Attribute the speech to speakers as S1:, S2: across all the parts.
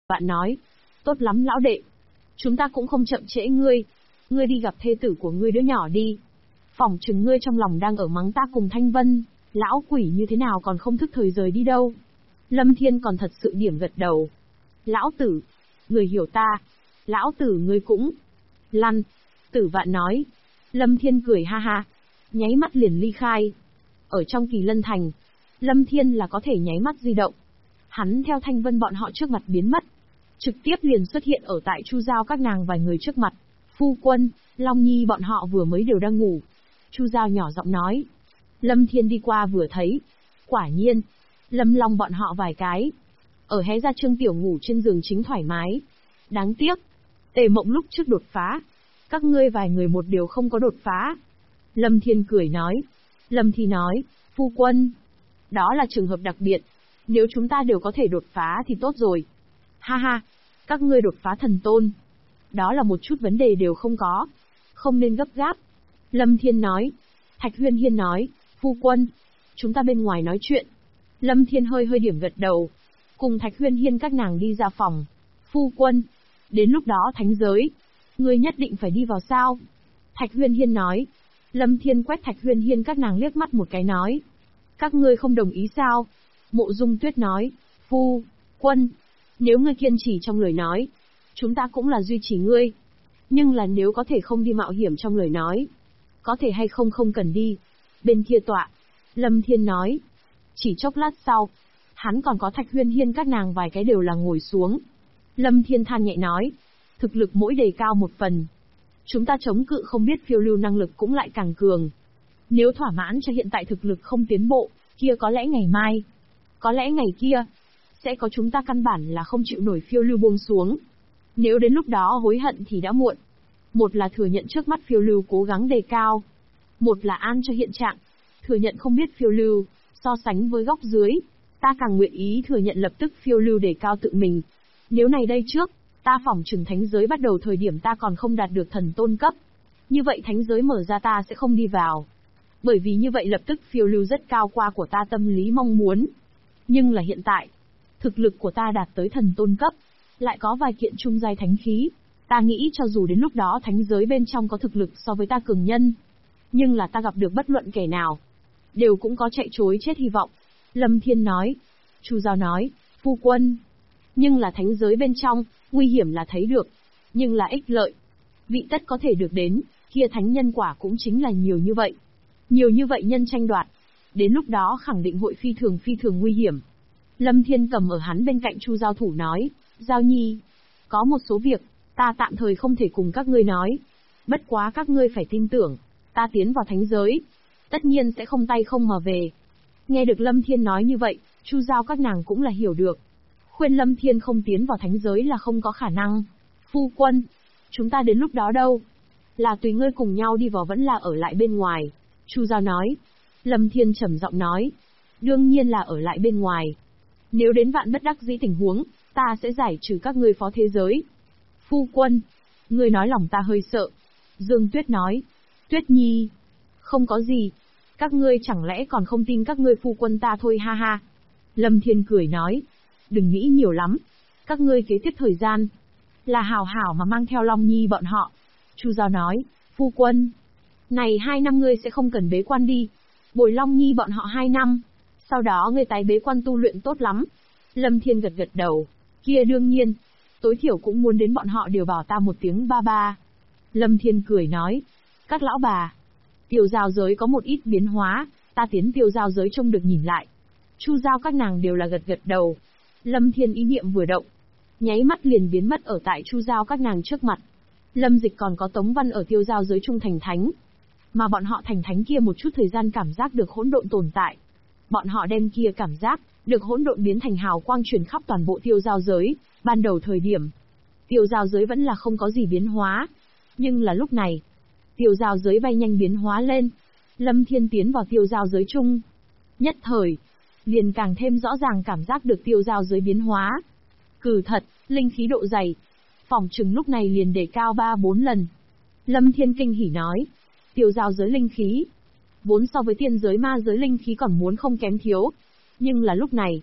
S1: Vạn nói, tốt lắm lão đệ. Chúng ta cũng không chậm trễ ngươi. Ngươi đi gặp thê tử của ngươi đứa nhỏ đi. Phỏng chừng ngươi trong lòng đang ở mắng ta cùng Thanh Vân, lão quỷ như thế nào còn không thức thời rời đi đâu. Lâm Thiên còn thật sự điểm gật đầu. Lão tử, người hiểu ta. Lão tử ngươi cũng. Lăn. Tử Vạn nói. Lâm Thiên cười ha ha. Nháy mắt liền ly khai. Ở trong Kỳ Lân Thành, Lâm Thiên là có thể nháy mắt di động. Hắn theo Thanh Vân bọn họ trước mặt biến mất. Trực tiếp liền xuất hiện ở tại Chu Giao các nàng vài người trước mặt. Phu quân, Long Nhi bọn họ vừa mới đều đang ngủ. Chu Giao nhỏ giọng nói. Lâm Thiên đi qua vừa thấy. Quả nhiên, Lâm Long bọn họ vài cái. Ở hé ra Trương Tiểu ngủ trên giường chính thoải mái. Đáng tiếc, Tề Mộng lúc trước đột phá. Các ngươi vài người một điều không có đột phá. Lâm Thiên cười nói. Lâm Thi nói, phu quân, đó là trường hợp đặc biệt. Nếu chúng ta đều có thể đột phá thì tốt rồi. Ha ha, các ngươi đột phá thần tôn. Đó là một chút vấn đề đều không có. Không nên gấp gáp. Lâm Thiên nói. Thạch Huyên Hiên nói, phu quân, chúng ta bên ngoài nói chuyện. Lâm Thiên hơi hơi điểm gật đầu. Cùng Thạch Huyên Hiên các nàng đi ra phòng. Phu quân, đến lúc đó thánh giới, ngươi nhất định phải đi vào sao? Thạch Huyên Hiên nói. Lâm Thiên quét Thạch Huyên Hiên các nàng liếc mắt một cái nói. Các ngươi không đồng ý sao? Mộ Dung Tuyết nói. Phu quân, nếu ngươi kiên trì trong lời nói, chúng ta cũng là duy trì ngươi. Nhưng là nếu có thể không đi mạo hiểm trong lời nói, có thể hay không không cần đi. Bên kia tọa, Lâm Thiên nói. Chỉ chốc lát sau, hắn còn có Thạch Huyên Hiên các nàng vài cái đều là ngồi xuống. Lâm Thiên than nhẹ nói. Thực lực mỗi đề cao một phần. Chúng ta chống cự không biết phiêu lưu năng lực cũng lại càng cường. Nếu thỏa mãn cho hiện tại thực lực không tiến bộ, kia có lẽ ngày mai, có lẽ ngày kia, sẽ có chúng ta căn bản là không chịu nổi phiêu lưu buông xuống. Nếu đến lúc đó hối hận thì đã muộn. Một là thừa nhận trước mắt phiêu lưu cố gắng đề cao. Một là an cho hiện trạng, thừa nhận không biết phiêu lưu, so sánh với góc dưới. Ta càng nguyện ý thừa nhận lập tức phiêu lưu đề cao tự mình. Nếu này đây trước, ta phỏng chừng thánh giới bắt đầu thời điểm ta còn không đạt được thần tôn cấp. Như vậy thánh giới mở ra ta sẽ không đi vào. Bởi vì như vậy lập tức phiêu lưu rất cao qua của ta tâm lý mong muốn. Nhưng là hiện tại, thực lực của ta đạt tới thần tôn cấp, lại có vài kiện trung giai thánh khí. Ta nghĩ cho dù đến lúc đó thánh giới bên trong có thực lực so với ta cường nhân, nhưng là ta gặp được bất luận kẻ nào, đều cũng có chạy chối chết hy vọng. Lâm Thiên nói. Chu Giao nói, phu quân. Nhưng là thánh giới bên trong, nguy hiểm là thấy được, nhưng là ích lợi, vị tất có thể được đến, kia thánh nhân quả cũng chính là nhiều như vậy. Nhiều như vậy nhân tranh đoạt, đến lúc đó khẳng định hội phi thường nguy hiểm. Lâm Thiên cầm ở hắn bên cạnh Chu Giao thủ nói, Giao Nhi, có một số việc, ta tạm thời không thể cùng các ngươi nói. Bất quá các ngươi phải tin tưởng, ta tiến vào thánh giới, tất nhiên sẽ không tay không mà về. Nghe được Lâm Thiên nói như vậy, Chu Giao các nàng cũng là hiểu được. Khuyên Lâm Thiên không tiến vào thánh giới là không có khả năng. Phu quân, chúng ta đến lúc đó đâu? Là tùy ngươi cùng nhau đi vào vẫn là ở lại bên ngoài? Chu Giao nói. Lâm Thiên trầm giọng nói. Đương nhiên là ở lại bên ngoài. Nếu đến vạn bất đắc dĩ tình huống, ta sẽ giải trừ các ngươi phó thế giới. Phu quân, ngươi nói lòng ta hơi sợ. Dương Tuyết nói. Tuyết Nhi, không có gì. Các ngươi chẳng lẽ còn không tin các ngươi phu quân ta thôi ha ha. Lâm Thiên cười nói. Đừng nghĩ nhiều lắm. Các ngươi kế tiếp thời gian, là hảo hảo mà mang theo Long Nhi bọn họ. Chu Giao nói. Phu quân, này 2 năm ngươi sẽ không cần bế quan đi. Bồi Long Nhi bọn họ 2 năm. Sau đó ngươi tái bế quan tu luyện tốt lắm. Lâm Thiên gật gật đầu. Kia đương nhiên. Tối thiểu cũng muốn đến bọn họ đều bảo ta một tiếng ba ba. Lâm Thiên cười nói. Các lão bà, Tiêu Giao giới có một ít biến hóa, ta tiến Tiêu Giao giới trông được nhìn lại. Chu Giao các nàng đều là gật gật đầu. Lâm Thiên ý niệm vừa động, nháy mắt liền biến mất ở tại Chu Giao các nàng trước mặt. Lâm Dịch còn có Tống Văn ở Tiêu Giao giới trung thành thánh. Mà bọn họ thành thánh kia một chút thời gian cảm giác được hỗn độn tồn tại. Bọn họ đem kia cảm giác, được hỗn độn biến thành hào quang truyền khắp toàn bộ Tiêu Giao giới. Ban đầu thời điểm, Tiêu Giao giới vẫn là không có gì biến hóa. Nhưng là lúc này, Tiêu Giao giới bay nhanh biến hóa lên. Lâm Thiên tiến vào Tiêu Giao giới chung. Nhất thời, liền càng thêm rõ ràng cảm giác được Tiêu Giao giới biến hóa. Cừ thật, linh khí độ dày. Phỏng chừng lúc này liền đề cao 3-4 lần. Lâm Thiên kinh hỉ nói. Tiêu Giao giới linh khí, vốn so với tiên giới ma giới linh khí còn muốn không kém thiếu. Nhưng là lúc này,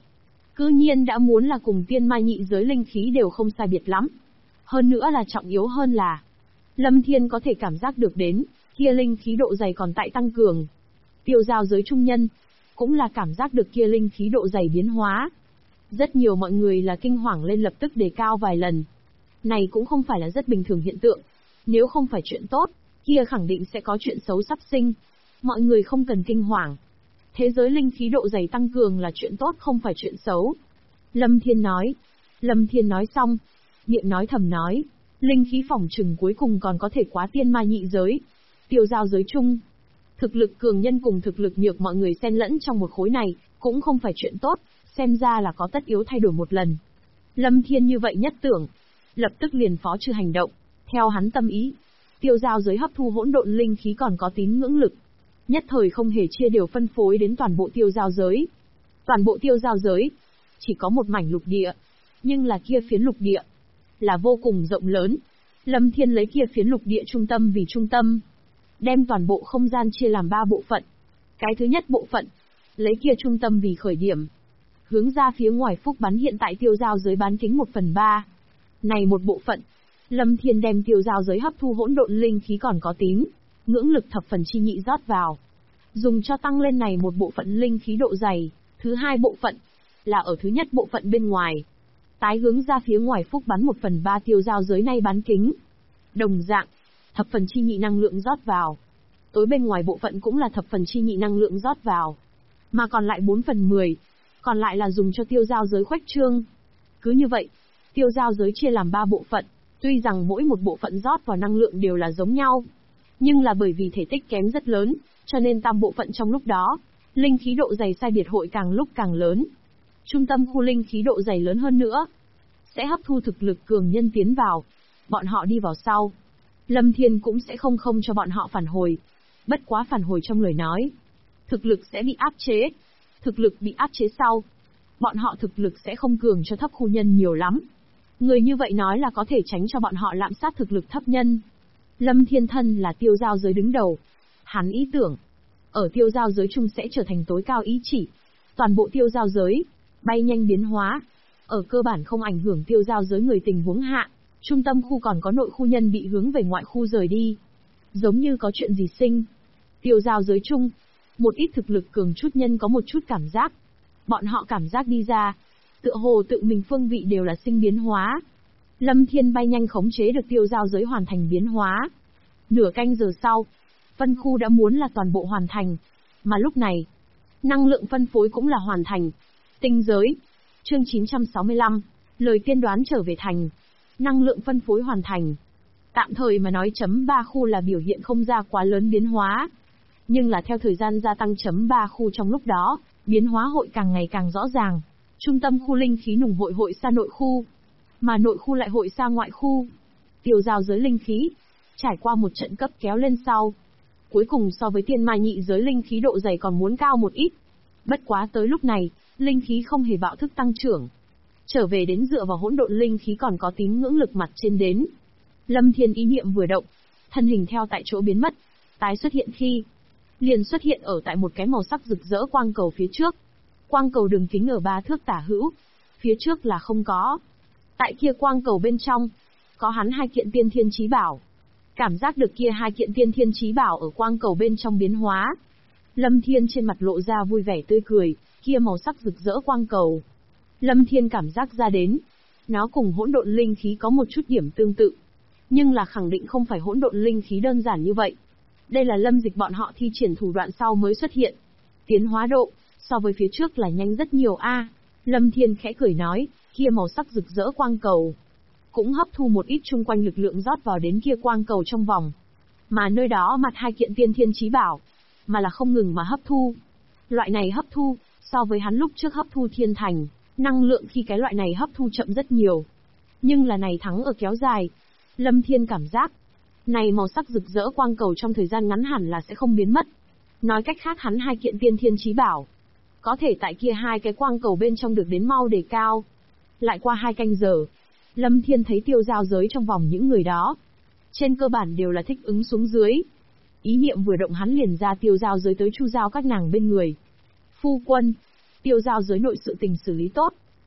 S1: Cư nhiên đã muốn là cùng tiên ma nhị giới linh khí đều không sai biệt lắm. Hơn nữa là trọng yếu hơn là, Lâm Thiên có thể cảm giác được đến, kia linh khí độ dày còn tại tăng cường. Tiêu giao giới trung nhân, cũng là cảm giác được kia linh khí độ dày biến hóa. Rất nhiều mọi người là kinh hoàng lên lập tức đề cao vài lần. Này cũng không phải là rất bình thường hiện tượng. Nếu không phải chuyện tốt, kia khẳng định sẽ có chuyện xấu sắp sinh. Mọi người không cần kinh hoàng. Thế giới linh khí độ dày tăng cường là chuyện tốt không phải chuyện xấu. Lâm Thiên nói. Lâm Thiên nói xong, miệng nói thầm nói, linh khí phỏng chừng cuối cùng còn có thể quá tiên ma nhị giới. Tiêu giao giới chung. Thực lực cường nhân cùng thực lực nhược mọi người xen lẫn trong một khối này, cũng không phải chuyện tốt, xem ra là có tất yếu thay đổi một lần. Lâm Thiên như vậy nhất tưởng, lập tức liền phó trừ hành động, theo hắn tâm ý. Tiêu giao giới hấp thu hỗn độn linh khí còn có tín ngưỡng lực. Nhất thời không hề chia đều phân phối đến toàn bộ tiêu giao giới. Toàn bộ tiêu giao giới, chỉ có một mảnh lục địa, nhưng là kia phiến lục địa, là vô cùng rộng lớn. Lâm Thiên lấy kia phiến lục địa trung tâm vì trung tâm, đem toàn bộ không gian chia làm 3 bộ phận. Cái thứ nhất bộ phận, lấy kia trung tâm vì khởi điểm, hướng ra phía ngoài phúc bắn hiện tại tiêu giao giới bán kính 1/3. Này một bộ phận, Lâm Thiên đem tiêu giao giới hấp thu hỗn độn linh khí còn có tín ngưỡng lực thập phần chi nhị rót vào, dùng cho tăng lên này một bộ phận linh khí độ dày. Thứ hai bộ phận, là ở thứ nhất bộ phận bên ngoài, tái hướng ra phía ngoài phúc bắn 1/3 tiêu giao giới này bán kính. Đồng dạng, thập phần chi nhị năng lượng rót vào. Tối bên ngoài bộ phận cũng là thập phần chi nhị năng lượng rót vào. Mà còn lại 4/10, còn lại là dùng cho tiêu giao giới khuếch trương. Cứ như vậy, tiêu giao giới chia làm 3 bộ phận, tuy rằng mỗi một bộ phận rót vào năng lượng đều là giống nhau, nhưng là bởi vì thể tích kém rất lớn, cho nên tam bộ phận trong lúc đó, linh khí độ dày sai biệt hội càng lúc càng lớn. Trung tâm khu linh khí độ dày lớn hơn nữa, sẽ hấp thu thực lực cường nhân tiến vào. Bọn họ đi vào sau, Lâm Thiên cũng sẽ không cho bọn họ phản hồi. Bất quá phản hồi trong lời nói, thực lực sẽ bị áp chế. Thực lực bị áp chế sau, bọn họ thực lực sẽ không cường cho thấp khu nhân nhiều lắm. Người như vậy nói là có thể tránh cho bọn họ lạm sát thực lực thấp nhân. Lâm Thiên thân là tiêu giao giới đứng đầu. Hắn ý tưởng, ở tiêu giao giới chung sẽ trở thành tối cao ý chỉ. Toàn bộ tiêu giao giới, bay nhanh biến hóa. Ở cơ bản không ảnh hưởng tiêu giao giới người tình huống hạ, trung tâm khu còn có nội khu nhân bị hướng về ngoại khu rời đi. Giống như có chuyện gì sinh. Tiêu giao giới chung, một ít thực lực cường chút nhân có một chút cảm giác. Bọn họ cảm giác đi ra, tựa hồ tự mình phương vị đều là sinh biến hóa. Lâm Thiên bay nhanh khống chế được tiêu giao giới hoàn thành biến hóa. Nửa canh giờ sau, phân khu đã muốn là toàn bộ hoàn thành. Mà lúc này, năng lượng phân phối cũng là hoàn thành. Tinh giới. Chương 965. Lời tiên đoán trở về thành. Năng lượng phân phối hoàn thành. Tạm thời mà nói chấm 3 khu là biểu hiện không ra quá lớn biến hóa. Nhưng là theo thời gian gia tăng chấm 3 khu trong lúc đó, biến hóa hội càng ngày càng rõ ràng. Trung tâm khu linh khí nùng hội xa nội khu, mà nội khu lại hội xa ngoại khu. Tiêu giao giới linh khí, trải qua một trận cấp kéo lên sau, cuối cùng so với tiên ma nhị giới linh khí độ dày còn muốn cao một ít. Bất quá tới lúc này, linh khí không hề bạo thức tăng trưởng, trở về đến dựa vào hỗn độn linh khí còn có tín ngưỡng lực mặt trên đến. Lâm Thiên ý niệm vừa động, thân hình theo tại chỗ biến mất, tái xuất hiện khi, liền xuất hiện ở tại một cái màu sắc rực rỡ quang cầu phía trước. Quang cầu đường kính ở 3 thước tả hữu, phía trước là không có. Tại kia quang cầu bên trong, có hắn 2 kiện tiên thiên chí bảo. Cảm giác được kia 2 kiện tiên thiên chí bảo ở quang cầu bên trong biến hóa. Lâm Thiên trên mặt lộ ra vui vẻ tươi cười, kia màu sắc rực rỡ quang cầu. Lâm Thiên cảm giác ra đến, nó cùng hỗn độn linh khí có một chút điểm tương tự. Nhưng là khẳng định không phải hỗn độn linh khí đơn giản như vậy. Đây là Lâm Dịch bọn họ thi triển thủ đoạn sau mới xuất hiện. Tiến hóa độ, so với phía trước là nhanh rất nhiều a. Lâm Thiên khẽ cười nói, kia màu sắc rực rỡ quang cầu cũng hấp thu một ít chung quanh lực lượng rót vào đến kia quang cầu trong vòng. Mà nơi đó mặt 2 kiện tiên thiên chí bảo, mà là không ngừng mà hấp thu. Loại này hấp thu, so với hắn lúc trước hấp thu thiên thành, năng lượng khi cái loại này hấp thu chậm rất nhiều. Nhưng là này thắng ở kéo dài. Lâm Thiên cảm giác, này màu sắc rực rỡ quang cầu trong thời gian ngắn hẳn là sẽ không biến mất. Nói cách khác hắn 2 kiện tiên thiên chí bảo, có thể tại kia 2 cái quang cầu bên trong được đến mau đề cao. Lại qua 2 canh giờ, Lâm Thiên thấy tiêu giao giới trong vòng những người đó, trên cơ bản đều là thích ứng xuống dưới. Ý niệm vừa động hắn liền ra tiêu giao giới tới chu giao các nàng bên người. Phu quân, tiêu giao giới nội sự tình xử lý tốt,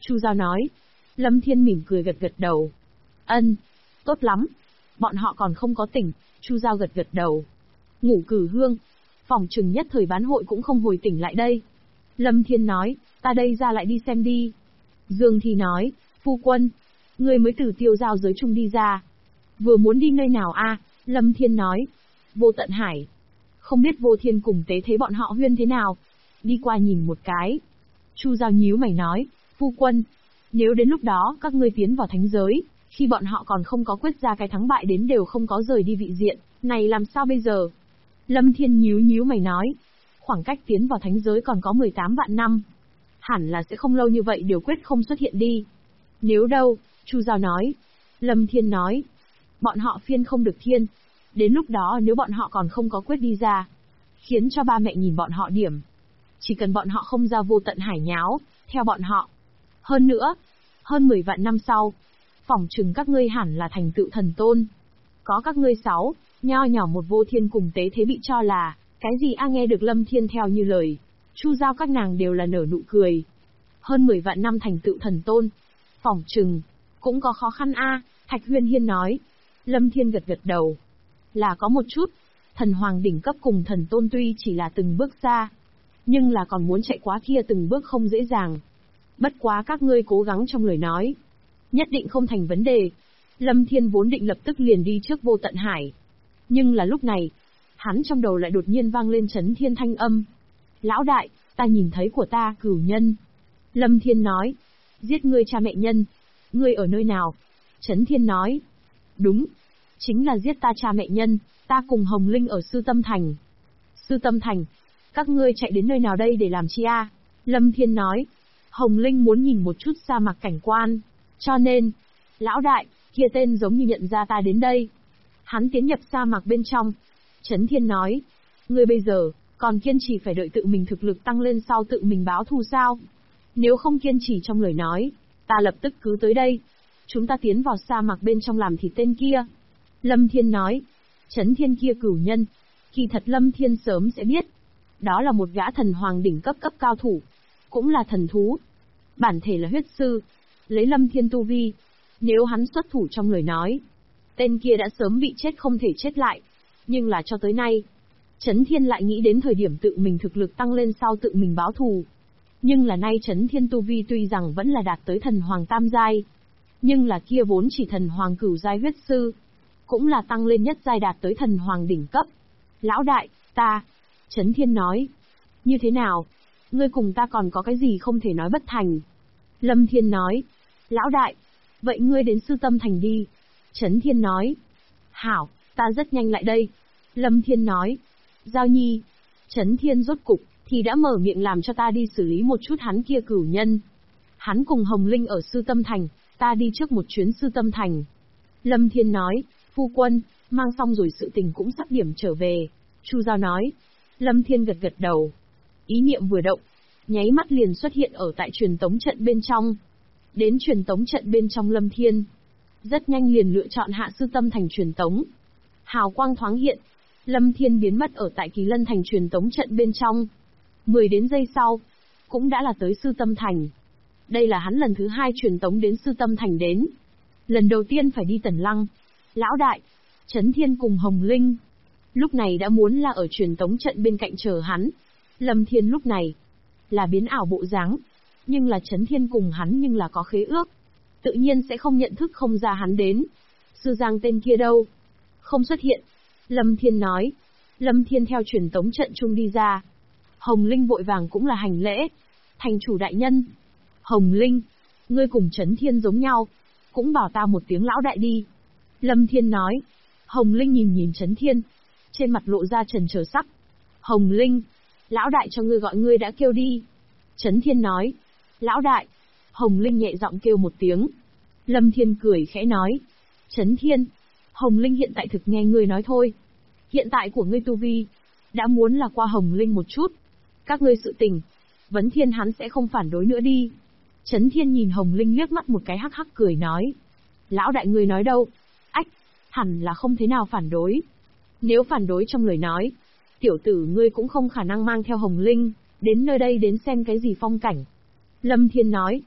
S1: Chu Giao nói. Lâm Thiên mỉm cười gật gật đầu. Ân, tốt lắm. Bọn họ còn không có tỉnh, Chu Giao gật gật đầu. Ngũ Cử Hương, phòng trừng nhất thời bán hội cũng không hồi tỉnh lại đây. Lâm Thiên nói, ta đây ra lại đi xem đi. Dương Thi nói, phu quân, người mới từ Tiêu Giao giới trung đi ra. Vừa muốn đi nơi nào a? Lâm Thiên nói, Vô Tận Hải. Không biết Vô Thiên cùng Tế Thế bọn họ huyên thế nào. Đi qua nhìn một cái. Chu Giao nhíu mày nói, phu quân, nếu đến lúc đó các ngươi tiến vào thánh giới, khi bọn họ còn không có quyết ra cái thắng bại đến đều không có rời đi vị diện, này làm sao bây giờ? Lâm Thiên nhíu mày nói, khoảng cách tiến vào thánh giới còn có 18 vạn năm. Hẳn là sẽ không lâu như vậy điều quyết không xuất hiện đi. Nếu đâu, Chu Giao nói. Lâm Thiên nói, bọn họ phiên không được thiên. Đến lúc đó nếu bọn họ còn không có quyết đi ra, khiến cho ba mẹ nhìn bọn họ điểm. Chỉ cần bọn họ không ra Vô Tận Hải nháo, theo bọn họ. Hơn nữa, hơn 10 vạn năm sau, phỏng chừng các ngươi hẳn là thành tựu thần tôn. Có các ngươi 6, nho nhỏ một Vô Thiên cùng Tế Thế bị cho là, cái gì a? Nghe được Lâm Thiên theo như lời, Chu Giao các nàng đều là nở nụ cười. Hơn 10 vạn năm thành tựu thần tôn, phỏng chừng, cũng có khó khăn a. Thạch Huyên Hiên nói. Lâm Thiên gật gật đầu. Là có một chút, thần hoàng đỉnh cấp cùng thần tôn tuy chỉ là từng bước xa, nhưng là còn muốn chạy quá kia từng bước không dễ dàng. Bất quá các ngươi cố gắng trong lời nói, nhất định không thành vấn đề. Lâm Thiên vốn định lập tức liền đi trước Vô Tận Hải. Nhưng là lúc này, hắn trong đầu lại đột nhiên vang lên Chấn Thiên thanh âm. Lão đại, ta nhìn thấy của ta cửu nhân. Lâm Thiên nói, giết ngươi cha mẹ nhân. Ngươi ở nơi nào? Chấn Thiên nói, đúng, chính là giết ta cha mẹ nhân, ta cùng Hồng Linh ở Sư Tâm Thành. Sư Tâm Thành, các ngươi chạy đến nơi nào đây để làm chi a? Lâm Thiên nói, Hồng Linh muốn nhìn một chút sa mạc cảnh quan, cho nên, lão đại, kia tên giống như nhận ra ta đến đây. Hắn tiến nhập sa mạc bên trong. Chấn Thiên nói, ngươi bây giờ, còn kiên trì phải đợi tự mình thực lực tăng lên sau tự mình báo thù sao? Nếu không kiên trì trong lời nói, ta lập tức cứ tới đây. Chúng ta tiến vào sa mạc bên trong làm thịt tên kia. Lâm Thiên nói, Chấn Thiên kia cửu nhân, kỳ thật Lâm Thiên sớm sẽ biết. Đó là một gã thần hoàng đỉnh cấp cao thủ, cũng là thần thú. Bản thể là huyết sư, lấy Lâm Thiên tu vi, nếu hắn xuất thủ trong lời nói, tên kia đã sớm bị chết không thể chết lại. Nhưng là cho tới nay, Chấn Thiên lại nghĩ đến thời điểm tự mình thực lực tăng lên sau tự mình báo thù. Nhưng là nay Chấn Thiên tu vi tuy rằng vẫn là đạt tới thần hoàng tam giai, nhưng là kia vốn chỉ thần hoàng cửu giai huyết sư, cũng là tăng lên nhất giai đạt tới thần hoàng đỉnh cấp. Lão đại, ta, Chấn Thiên nói, như thế nào? Ngươi cùng ta còn có cái gì không thể nói bất thành? Lâm Thiên nói, lão đại, vậy ngươi đến Sư Tâm Thành đi. Chấn Thiên nói, hảo, ta rất nhanh lại đây. Lâm Thiên nói, Giao Nhi. Chấn Thiên rốt cục, thì đã mở miệng làm cho ta đi xử lý một chút hắn kia cửu nhân. Hắn cùng Hồng Linh ở Sư Tâm Thành, ta đi trước một chuyến Sư Tâm Thành. Lâm Thiên nói, phu quân, mang xong rồi sự tình cũng sắp điểm trở về. Chu Giao nói. Lâm Thiên gật gật đầu. Ý niệm vừa động, nháy mắt liền xuất hiện ở tại truyền tống trận bên trong. Đến truyền tống trận bên trong Lâm Thiên, rất nhanh liền lựa chọn hạ Sư Tâm Thành truyền tống. Hào quang thoáng hiện, Lâm Thiên biến mất ở tại Kỳ Lân Thành truyền tống trận bên trong. 10 đến giây sau, cũng đã là tới Sư Tâm Thành. Đây là hắn lần thứ 2 truyền tống đến Sư Tâm Thành đến. Lần đầu tiên phải đi Tần Lăng. Lão đại, Chấn Thiên cùng Hồng Linh, lúc này đã muốn là ở truyền tống trận bên cạnh chờ hắn. Lâm Thiên lúc này, là biến ảo bộ dáng, nhưng là Chấn Thiên cùng hắn nhưng là có khế ước. Tự nhiên sẽ không nhận thức không ra hắn đến. Sư Giang tên kia đâu? Không xuất hiện. Lâm Thiên nói. Lâm Thiên theo truyền tống trận chung đi ra. Hồng Linh vội vàng cũng là hành lễ. Thành chủ đại nhân. Hồng Linh, ngươi cùng Chấn Thiên giống nhau, cũng bảo ta một tiếng lão đại đi. Lâm Thiên nói. Hồng Linh nhìn Chấn Thiên, trên mặt lộ ra trần chờ sắc. Hồng Linh, lão đại cho ngươi gọi ngươi đã kêu đi. Chấn Thiên nói. Lão đại. Hồng Linh nhẹ giọng kêu một tiếng. Lâm Thiên cười khẽ nói. Chấn Thiên, Hồng Linh hiện tại thực nghe ngươi nói thôi. Hiện tại của ngươi tu vi, đã muốn là qua Hồng Linh một chút. Các ngươi sự tình, Vấn Thiên hắn sẽ không phản đối nữa đi. Chấn Thiên nhìn Hồng Linh liếc mắt một cái hắc hắc cười nói. Lão đại ngươi nói đâu? Ách, hẳn là không thế nào phản đối. Nếu phản đối trong lời nói, tiểu tử ngươi cũng không khả năng mang theo Hồng Linh, đến nơi đây đến xem cái gì phong cảnh. Lâm Thiên nói.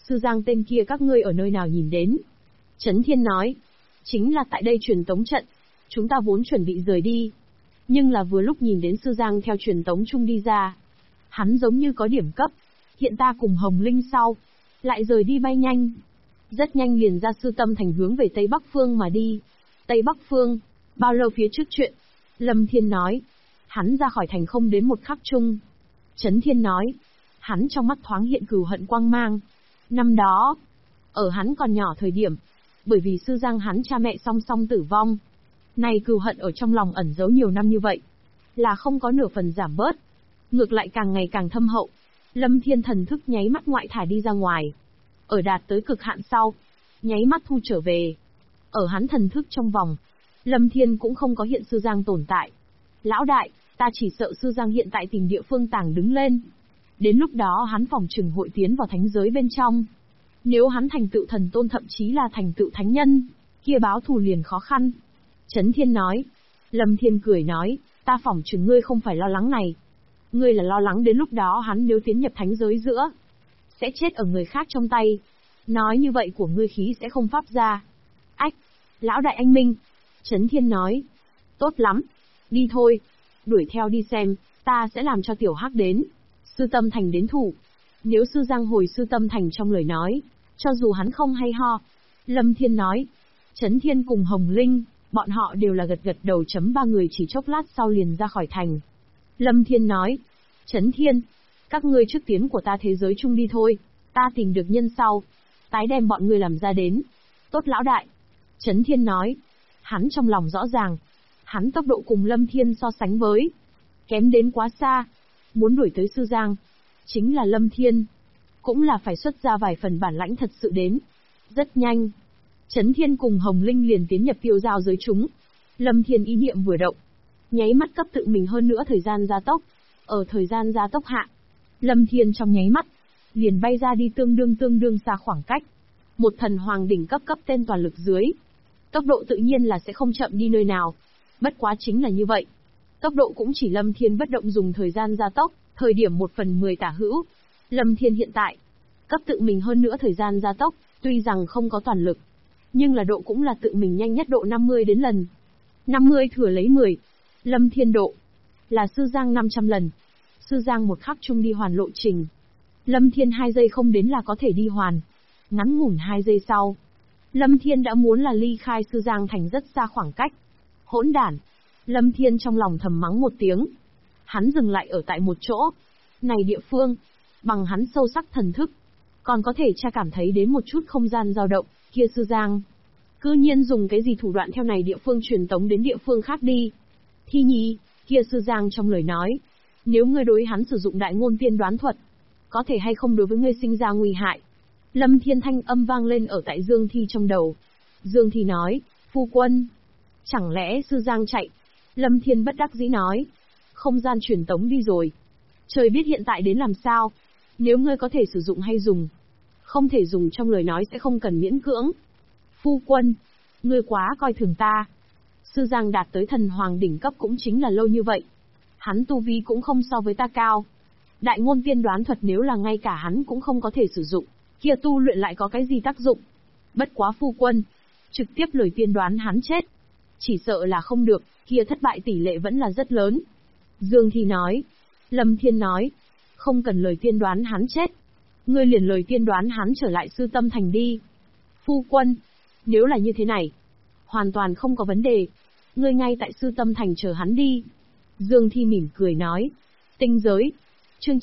S1: Sư Giang tên kia các ngươi ở nơi nào nhìn đến? Chấn Thiên nói, chính là tại đây truyền tống trận. Chúng ta vốn chuẩn bị rời đi. Nhưng là vừa lúc nhìn đến Sư Giang theo truyền tống chung đi ra. Hắn giống như có điểm cấp. Hiện ta cùng Hồng Linh sau. Lại rời đi bay nhanh. Rất nhanh liền ra Sư Tâm Thành hướng về Tây Bắc Phương mà đi. Tây Bắc Phương, bao lâu phía trước chuyện? Lâm Thiên nói. Hắn ra khỏi thành không đến một khắc chung. Chấn Thiên nói. Hắn trong mắt thoáng hiện cừu hận quang mang. Năm đó, ở hắn còn nhỏ thời điểm, bởi vì Sư Giang hắn cha mẹ song song tử vong. Này cừu hận ở trong lòng ẩn giấu nhiều năm như vậy, là không có nửa phần giảm bớt. Ngược lại càng ngày càng thâm hậu. Lâm Thiên thần thức nháy mắt ngoại thả đi ra ngoài. Ở đạt tới cực hạn sau, nháy mắt thu trở về. Ở hắn thần thức trong vòng, Lâm Thiên cũng không có hiện Sư Giang tồn tại. Lão đại, ta chỉ sợ Sư Giang hiện tại tìm địa phương tàng đứng lên. Đến lúc đó hắn phòng trừng hội tiến vào thánh giới bên trong. Nếu hắn thành tựu thần tôn thậm chí là thành tựu thánh nhân, kia báo thù liền khó khăn. Chấn Thiên nói. Lâm Thiên cười nói, ta phỏng chừng ngươi không phải lo lắng này. Ngươi là lo lắng đến lúc đó hắn nếu tiến nhập thánh giới giữa, sẽ chết ở người khác trong tay. Nói như vậy của ngươi khí sẽ không pháp ra. Ách, lão đại anh minh. Chấn Thiên nói. Tốt lắm, đi thôi. Đuổi theo đi xem, ta sẽ làm cho tiểu hắc đến. Sư Tâm Thành đến thủ. Nếu Sư Giang hồi Sư Tâm Thành trong lời nói, cho dù hắn không hay ho. Lâm Thiên nói. Chấn Thiên cùng Hồng Linh, bọn họ đều là gật gật đầu chấm ba người chỉ chốc lát sau liền ra khỏi thành. Lâm Thiên nói. Chấn Thiên, các ngươi trước tiến của ta thế giới chung đi thôi, ta tìm được nhân sau, tái đem bọn ngươi làm ra đến. Tốt lão đại. Chấn Thiên nói. Hắn trong lòng rõ ràng, hắn tốc độ cùng Lâm Thiên so sánh với, kém đến quá xa. Muốn đuổi tới Sư Giang, chính là Lâm Thiên, cũng là phải xuất ra vài phần bản lãnh thật sự đến. Rất nhanh, Chấn Thiên cùng Hồng Linh liền tiến nhập tiêu giao giới chúng. Lâm Thiên ý niệm vừa động, nháy mắt cấp tự mình hơn nữa thời gian gia tốc. Ở thời gian gia tốc hạ, Lâm Thiên trong nháy mắt liền bay ra đi tương đương xa khoảng cách. Một thần hoàng đỉnh cấp tên toàn lực dưới, tốc độ tự nhiên là sẽ không chậm đi nơi nào. Bất quá chính là như vậy, tốc độ cũng chỉ Lâm Thiên bất động dùng thời gian gia tốc, thời điểm 1/10 tả hữu. Lâm Thiên hiện tại, cấp tự mình hơn nữa thời gian gia tốc, tuy rằng không có toàn lực, nhưng là độ cũng là tự mình nhanh nhất độ 50 đến lần. 50 thừa lấy 10. Lâm Thiên độ, là Sư Giang 500 lần. Sư Giang một khắc chung đi hoàn lộ trình. Lâm Thiên 2 giây không đến là có thể đi hoàn. Ngắn ngủn 2 giây sau, Lâm Thiên đã muốn là ly khai Sư Giang thành rất xa khoảng cách. Hỗn đản. Lâm Thiên trong lòng thầm mắng một tiếng. Hắn dừng lại ở tại một chỗ. Này địa phương, bằng hắn sâu sắc thần thức, còn có thể tra cảm thấy đến một chút không gian dao động, kia Sư Giang. Cư nhiên dùng cái gì thủ đoạn theo này địa phương truyền tống đến địa phương khác đi. Thi nhi, kia Sư Giang trong lời nói, nếu ngươi đối hắn sử dụng đại ngôn tiên đoán thuật, có thể hay không đối với ngươi sinh ra nguy hại. Lâm Thiên thanh âm vang lên ở tại Dương Thi trong đầu. Dương Thi nói, phu quân, chẳng lẽ Sư Giang chạy? Lâm Thiên bất đắc dĩ nói, không gian truyền tống đi rồi. Trời biết hiện tại đến làm sao. Nếu ngươi có thể sử dụng hay dùng, không thể dùng trong lời nói sẽ không cần miễn cưỡng. Phu quân, ngươi quá coi thường ta. Sư Giang đạt tới thần hoàng đỉnh cấp cũng chính là lâu như vậy. Hắn tu vi cũng không so với ta cao. Đại ngôn tiên đoán thuật nếu là ngay cả hắn cũng không có thể sử dụng, kia tu luyện lại có cái gì tác dụng. Bất quá phu quân, trực tiếp lời tiên đoán hắn chết, chỉ sợ là không được, kia thất bại tỷ lệ vẫn là rất lớn. Dương Thi nói. Lâm Thiên nói, không cần lời tiên đoán hắn chết. Ngươi liền lời tiên đoán hắn trở lại Sư Tâm Thành đi. Phu quân, nếu là như thế này, hoàn toàn không có vấn đề. Ngươi ngay tại Sư Tâm Thành chờ hắn đi. Dương Thi mỉm cười nói. Tinh giới. Chương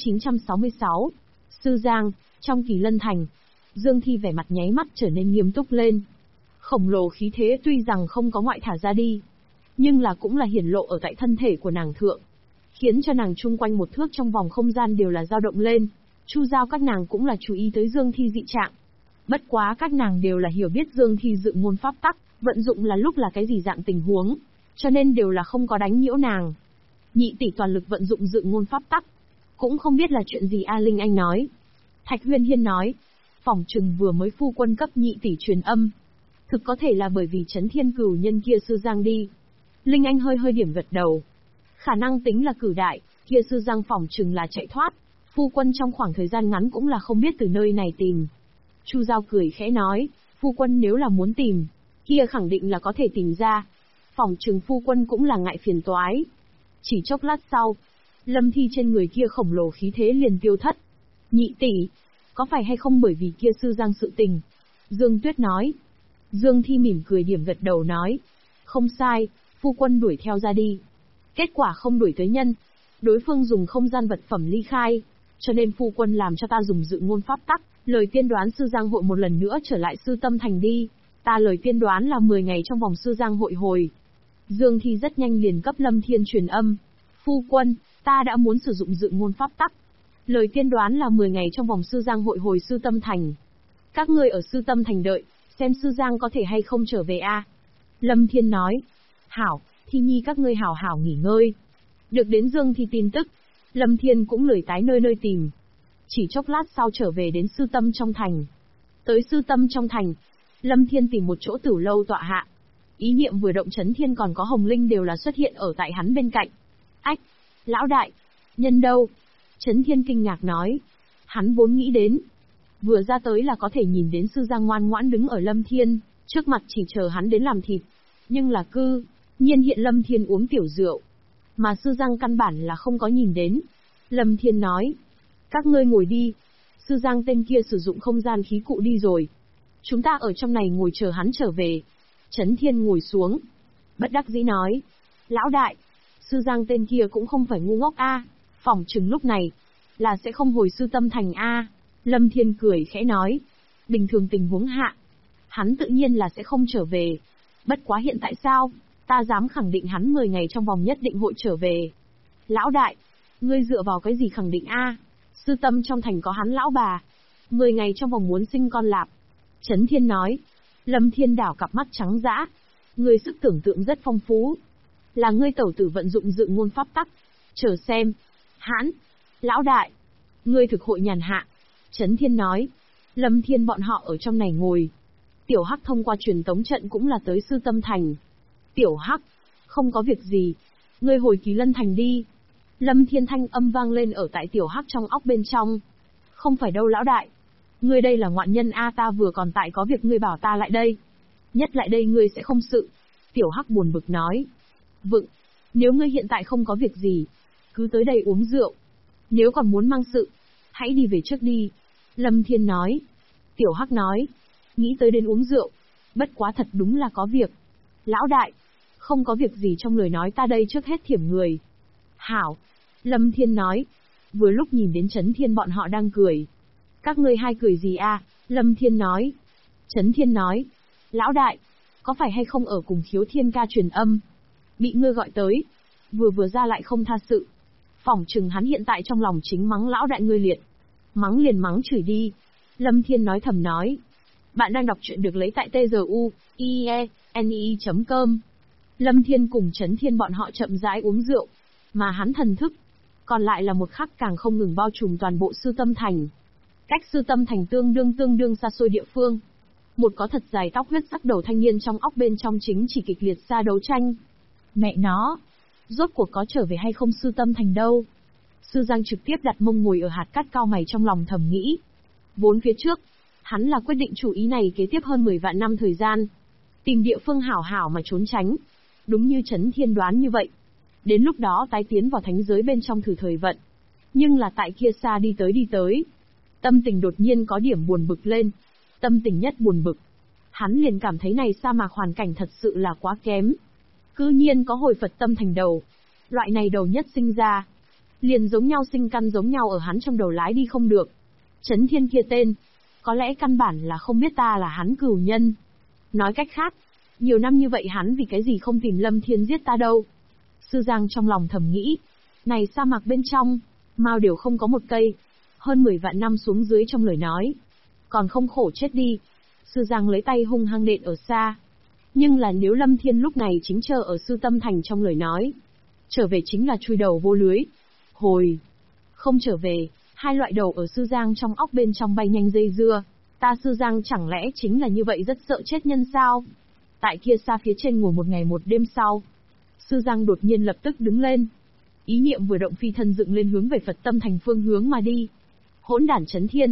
S1: 966. Sư Giang, trong Kỳ Lân Thành. Dương Thi vẻ mặt nháy mắt trở nên nghiêm túc lên. Khổng lồ khí thế tuy rằng không có ngoại thả ra đi, nhưng là cũng là hiển lộ ở tại thân thể của nàng thượng, khiến cho nàng chung quanh một thước trong vòng không gian đều là dao động lên. Chu giao các nàng cũng là chú ý tới Dương Thi dị trạng. Bất quá các nàng đều là hiểu biết Dương Thi dự ngôn pháp tắc, vận dụng là lúc là cái gì dạng tình huống, cho nên đều là không có đánh nhiễu nàng. Nhị tỷ toàn lực vận dụng dự ngôn pháp tắc, cũng không biết là chuyện gì. A Linh Anh nói. Thạch Huyên Hiên nói, phỏng chừng vừa mới phu quân cấp nhị tỷ truyền âm, thực có thể là bởi vì Chấn Thiên cửu nhân kia Sư Giang đi. Linh Anh hơi điểm gật đầu. Khả năng tính là cử đại, kia Sư Giang phỏng chừng là chạy thoát. Phu quân trong khoảng thời gian ngắn cũng là không biết từ nơi này tìm. Chu Giao cười khẽ nói, phu quân nếu là muốn tìm, kia khẳng định là có thể tìm ra. Phỏng chừng phu quân cũng là ngại phiền toái. Chỉ chốc lát sau, Lâm Thi trên người kia khổng lồ khí thế liền tiêu thất. Nhị tỷ, có phải hay không bởi vì kia Sư Giang sự tình? Dương Tuyết nói. Dương Thi mỉm cười điểm gật đầu nói. Không sai, phu quân đuổi theo ra đi. Kết quả không đuổi tới nhân. Đối phương dùng không gian vật phẩm ly khai. Cho nên phu quân làm cho ta dùng dự ngôn pháp tắc, lời tiên đoán Sư Giang hội một lần nữa trở lại Sư Tâm Thành đi. Ta lời tiên đoán là 10 ngày trong vòng Sư Giang hội hồi. Dương Thi rất nhanh liền cấp Lâm Thiên truyền âm. Phu quân, ta đã muốn sử dụng dự ngôn pháp tắc. Lời tiên đoán là 10 ngày trong vòng Sư Giang hội hồi Sư Tâm Thành. Các ngươi ở Sư Tâm Thành đợi, xem Sư Giang có thể hay không trở về a. Lâm Thiên nói. Hảo, Thi Nhi các ngươi hảo hảo nghỉ ngơi. Được đến Dương Thi tin tức, Lâm Thiên cũng lười tái nơi nơi tìm. Chỉ chốc lát sau trở về đến Sư Tâm trong thành. Tới Sư Tâm trong thành, Lâm Thiên tìm một chỗ tử lâu tọa hạ. Ý niệm vừa động Chấn Thiên còn có Hồng Linh đều là xuất hiện ở tại hắn bên cạnh. Ách, lão đại, nhân đâu? Chấn Thiên kinh ngạc nói. Hắn vốn nghĩ đến, vừa ra tới là có thể nhìn đến Sư Giang ngoan ngoãn đứng ở Lâm Thiên, trước mặt chỉ chờ hắn đến làm thịt. Nhưng là cư nhiên hiện Lâm Thiên uống tiểu rượu, mà Sư Giang căn bản là không có nhìn đến. Lâm Thiên nói, các ngươi ngồi đi. Sư Giang tên kia sử dụng không gian khí cụ đi rồi. Chúng ta ở trong này ngồi chờ hắn trở về. Chấn Thiên ngồi xuống, bất đắc dĩ nói, lão đại, Sư Giang tên kia cũng không phải ngu ngốc a, phỏng chừng lúc này là sẽ không hồi Sư Tâm Thành a. Lâm Thiên cười khẽ nói, bình thường tình huống hạ, hắn tự nhiên là sẽ không trở về. Bất quá hiện tại sao, ta dám khẳng định hắn 10 ngày trong vòng nhất định hội trở về. Lão đại, ngươi dựa vào cái gì khẳng định a? Sư Tâm trong thành có hắn lão bà, 10 ngày trong vòng muốn sinh con lạp. Chấn Thiên nói. Lâm Thiên đảo cặp mắt trắng dã. Ngươi sức tưởng tượng rất phong phú. Là ngươi tẩu tử vận dụng dự ngôn pháp tắc. Chờ xem. Hãn. Lão đại. Ngươi thực hội nhàn hạ. Chấn Thiên nói. Lâm Thiên bọn họ ở trong này ngồi. Tiểu Hắc thông qua truyền tống trận cũng là tới Sư Tâm Thành. Tiểu Hắc. Không có việc gì. Ngươi hồi Kỳ Lân Thành đi. Lâm Thiên thanh âm vang lên ở tại Tiểu Hắc trong óc bên trong. Không phải đâu lão đại. Ngươi đây là ngoạn nhân a, ta vừa còn tại có việc ngươi bảo ta lại đây. Nhất lại đây ngươi sẽ không sự. Tiểu Hắc buồn bực nói. Vựng, nếu ngươi hiện tại không có việc gì, cứ tới đây uống rượu. Nếu còn muốn mang sự, hãy đi về trước đi. Lâm Thiên nói. Tiểu Hắc nói. Nghĩ tới đến uống rượu. Bất quá thật đúng là có việc. Lão đại, không có việc gì trong lời nói ta đây trước hết thiểm người. Hảo. Lâm Thiên nói. Vừa lúc nhìn đến Chấn Thiên bọn họ đang cười. Các ngươi hai cười gì a? Lâm Thiên nói. Chấn Thiên nói. Lão đại, có phải hay không ở cùng Khiếu Thiên ca truyền âm? Bị ngươi gọi tới. Vừa ra lại không tha sự. Phỏng chừng hắn hiện tại trong lòng chính mắng lão đại ngươi liệt. Mắng liền mắng chửi đi. Lâm Thiên nói thầm nói. Bạn đang đọc truyện được lấy tại tzuie.com. Lâm Thiên cùng Chấn Thiên bọn họ chậm rãi uống rượu. Mà hắn thần thức. Còn lại là một khắc càng không ngừng bao trùm toàn bộ Sư Tâm Thành. Cách Sư Tâm Thành tương đương xa xôi địa phương. Một có thật dài tóc huyết sắc đầu thanh niên trong óc bên trong chính chỉ kịch liệt ra đấu tranh. Mẹ nó, rốt cuộc có trở về hay không Sư Tâm Thành đâu. Sư Giang trực tiếp đặt mông ngồi ở hạt cát cao mày trong lòng thầm nghĩ. Vốn phía trước, hắn là quyết định chủ ý này kế tiếp hơn 10 vạn năm thời gian. Tìm địa phương hảo hảo mà trốn tránh. Đúng như Chấn Thiên đoán như vậy. Đến lúc đó tái tiến vào thánh giới bên trong thử thời vận. Nhưng là tại kia xa đi tới. Tâm tình đột nhiên có điểm buồn bực lên. Tâm tình nhất buồn bực. Hắn liền cảm thấy này sa mạc hoàn cảnh thật sự là quá kém. Cư nhiên có hồi Phật tâm thành đầu. Loại này đầu nhất sinh ra. Liền giống nhau sinh căn giống nhau ở hắn trong đầu lái đi không được. Chấn Thiên kia tên. Có lẽ căn bản là không biết ta là hắn cửu nhân. Nói cách khác. Nhiều năm như vậy hắn vì cái gì không tìm Lâm Thiên giết ta đâu. Sư Giang trong lòng thầm nghĩ. Này sa mạc bên trong. Mao đều không có một cây. Hơn 10 vạn năm xuống dưới trong lời nói. Còn không khổ chết đi. Sư Giang lấy tay hung hăng nện ở xa. Nhưng là nếu Lâm Thiên lúc này chính chờ ở Sư Tâm Thành trong lời nói. Trở về chính là chui đầu vô lưới. Hồi. Không trở về, hai loại đầu ở Sư Giang trong óc bên trong bay nhanh dây dưa. Ta Sư Giang chẳng lẽ chính là như vậy rất sợ chết nhân sao? Tại kia xa phía trên ngồi một ngày một đêm sau. Sư Giang đột nhiên lập tức đứng lên. Ý niệm vừa động phi thân dựng lên hướng về Phật Tâm Thành phương hướng mà đi. Hỗn đản Chấn Thiên.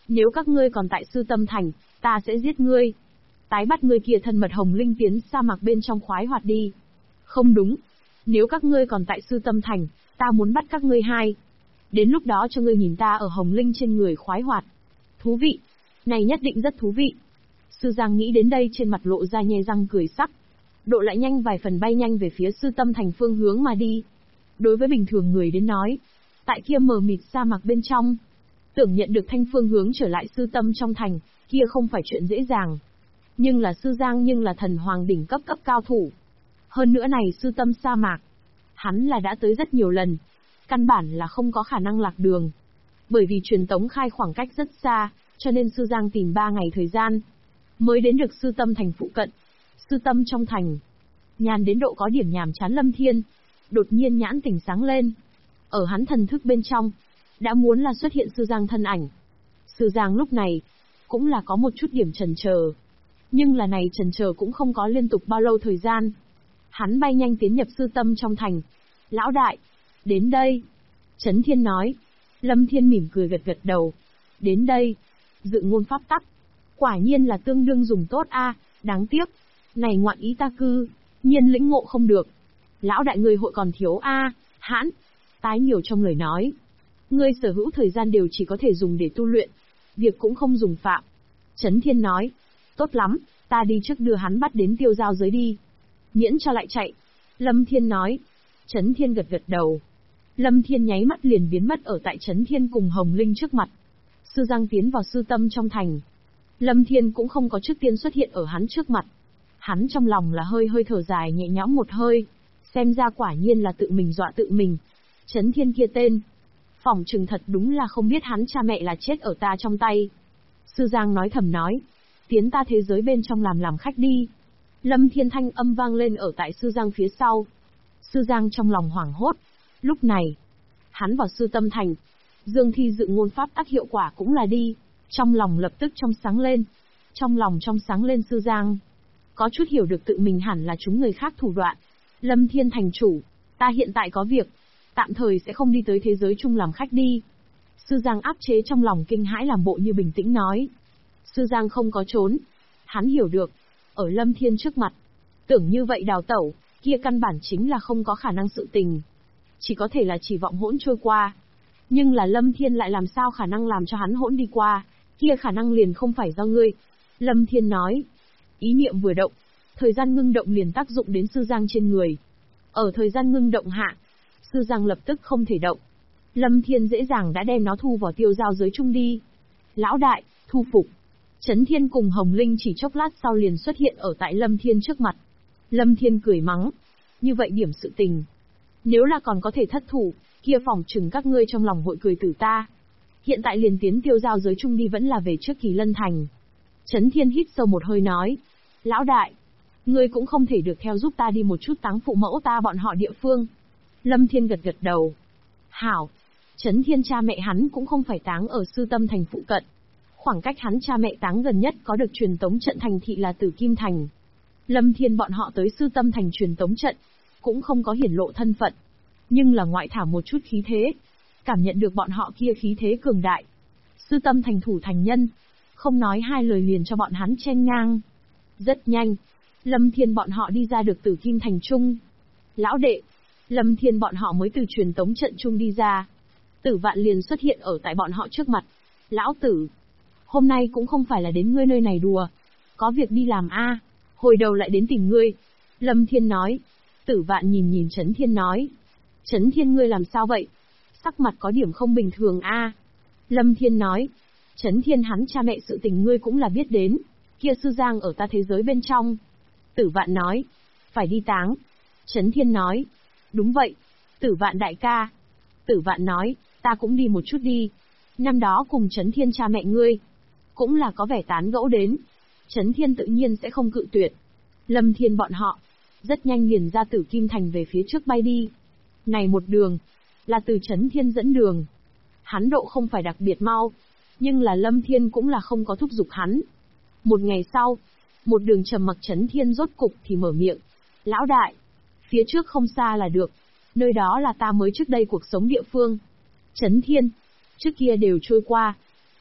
S1: Nếu các ngươi còn tại Sư Tâm Thành, ta sẽ giết ngươi. Tái bắt ngươi kia thân mật Hồng Linh tiến sa mạc bên trong khoái hoạt đi. Không đúng. Nếu các ngươi còn tại Sư Tâm Thành, ta muốn bắt các ngươi hai. Đến lúc đó cho ngươi nhìn ta ở Hồng Linh trên người khoái hoạt. Thú vị. Này nhất định rất thú vị. Sư Giang nghĩ đến đây trên mặt lộ ra nhe răng cười sắc. Độ lại nhanh vài phần bay nhanh về phía Sư Tâm Thành phương hướng mà đi. Đối với bình thường người đến nói, tại kia mờ mịt sa mạc bên trong, tưởng nhận được thanh phương hướng trở lại Sư Tâm trong thành, kia không phải chuyện dễ dàng. Nhưng là Sư Giang nhưng là thần hoàng đỉnh cấp cao thủ. Hơn nữa này Sư Tâm sa mạc, hắn là đã tới rất nhiều lần, căn bản là không có khả năng lạc đường. Bởi vì truyền tống khai khoảng cách rất xa, cho nên Sư Giang tìm 3 ngày thời gian, mới đến được Sư Tâm thành phụ cận. Sư Tâm trong thành, nhàn đến độ có điểm nhàm chán Lâm Thiên, đột nhiên nhãn tỉnh sáng lên. Ở hắn thần thức bên trong, đã muốn là xuất hiện Sư Giang thân ảnh. Sư Giang lúc này, cũng là có một chút điểm chần chờ. Nhưng là này chần chờ cũng không có liên tục bao lâu thời gian. Hắn bay nhanh tiến nhập Sư Tâm trong thành. Lão đại, đến đây. Trấn Thiên nói. Lâm Thiên mỉm cười gật gật đầu. Đến đây. Dự ngôn pháp tắc. Quả nhiên là tương đương dùng tốt a, đáng tiếc. Này ngoạn ý ta cư, nhiên lĩnh ngộ không được. Lão đại người hội còn thiếu a, hãn. Tái nhiều trong lời nói. Ngươi sở hữu thời gian đều chỉ có thể dùng để tu luyện. Việc cũng không dùng phạm. Trấn Thiên nói. Tốt lắm, ta đi trước đưa hắn bắt đến tiêu giao giới đi. Miễn cho lại chạy. Lâm Thiên nói. Trấn Thiên gật gật đầu. Lâm Thiên nháy mắt liền biến mất ở tại Trấn Thiên cùng Hồng Linh trước mặt. Sư Giang tiến vào Sư Tâm trong thành. Lâm Thiên cũng không có trước tiên xuất hiện ở hắn trước mặt. Hắn trong lòng là hơi thở dài nhẹ nhõm một hơi. Xem ra quả nhiên là tự mình dọa tự mình. Trấn Thiên kia tên, phỏng chừng thật đúng là không biết hắn cha mẹ là chết ở ta trong tay. Sư Giang nói thầm nói. Tiến ta thế giới bên trong làm khách đi. Lâm Thiên thanh âm vang lên ở tại Sư Giang phía sau. Sư Giang trong lòng hoảng hốt. Lúc này, hắn vào Sư Tâm thành. Dương Thi dự ngôn pháp tắc hiệu quả cũng là đi. Trong lòng lập tức trong sáng lên. Trong lòng trong sáng lên Sư Giang. Có chút hiểu được tự mình hẳn là chúng người khác thủ đoạn. Lâm Thiên thành chủ, ta hiện tại có việc. Tạm thời sẽ không đi tới thế giới chung làm khách đi. Sư Giang áp chế trong lòng kinh hãi làm bộ như bình tĩnh nói. Sư Giang không có trốn. Hắn hiểu được. Ở Lâm Thiên trước mặt. Tưởng như vậy đào tẩu, kia căn bản chính là không có khả năng sự tình. Chỉ có thể là chỉ vọng hỗn trôi qua. Nhưng là Lâm Thiên lại làm sao khả năng làm cho hắn hỗn đi qua. Kia khả năng liền không phải do ngươi. Lâm Thiên nói. Ý niệm vừa động. Thời gian ngưng động liền tác dụng đến Sư Giang trên người. Ở thời gian ngưng động hạ, Sư Giang lập tức không thể động. Lâm Thiên dễ dàng đã đem nó thu vào tiêu giao giới chung đi. Lão đại, thu phục. Trấn Thiên cùng Hồng Linh chỉ chốc lát sau liền xuất hiện ở tại Lâm Thiên trước mặt. Lâm Thiên cười mắng. Như vậy điểm sự tình. Nếu là còn có thể thất thủ, kia phỏng chừng các ngươi trong lòng hội cười tử ta. Hiện tại liền tiến tiêu giao giới chung đi vẫn là về trước Kỳ Lân Thành. Trấn Thiên hít sâu một hơi nói. Lão đại, ngươi cũng không thể được theo giúp ta đi một chút táng phụ mẫu ta bọn họ địa phương. Lâm Thiên gật gật đầu. Hảo. Trấn Thiên cha mẹ hắn cũng không phải táng ở Sư Tâm thành phụ cận. Khoảng cách hắn cha mẹ táng gần nhất có được truyền tống trận thành thị là Tử Kim Thành. Lâm Thiên bọn họ tới Sư Tâm thành truyền tống trận, cũng không có hiển lộ thân phận. Nhưng là ngoại thả một chút khí thế. Cảm nhận được bọn họ kia khí thế cường đại. Sư Tâm thành thủ thành nhân. Không nói hai lời liền cho bọn hắn chen ngang. Rất nhanh. Lâm Thiên bọn họ đi ra được Tử Kim Thành Trung. Lão đệ. Lâm Thiên bọn họ mới từ truyền tống trận Trung đi ra. Tử Vạn liền xuất hiện ở tại bọn họ trước mặt. Lão tử. Hôm nay cũng không phải là đến ngươi nơi này đùa. Có việc đi làm a. Hồi đầu lại đến tìm ngươi. Lâm Thiên nói. Tử Vạn nhìn Trấn Thiên nói. Trấn Thiên ngươi làm sao vậy? Sắc mặt có điểm không bình thường a. Lâm Thiên nói. Trấn Thiên hắn cha mẹ sự tình ngươi cũng là biết đến. Kia Sư Giang ở ta thế giới bên trong. Tử Vạn nói. Phải đi táng. Trấn Thiên nói. Đúng vậy. Tử Vạn đại ca. Tử Vạn nói. Ta cũng đi một chút đi. Năm đó cùng Trấn Thiên cha mẹ ngươi. Cũng là có vẻ tán gẫu đến. Trấn Thiên tự nhiên sẽ không cự tuyệt. Lâm Thiên bọn họ. Rất nhanh liền ra Tử Kim Thành về phía trước bay đi. Này một đường. Là từ Trấn Thiên dẫn đường. Hắn độ không phải đặc biệt mau. Nhưng là Lâm Thiên cũng là không có thúc giục hắn. Một ngày sau. Một đường trầm mặc Trấn Thiên rốt cục thì mở miệng. Lão đại. Phía trước không xa là được. Nơi đó là ta mới trước đây cuộc sống địa phương. Trấn Thiên. Trước kia đều trôi qua.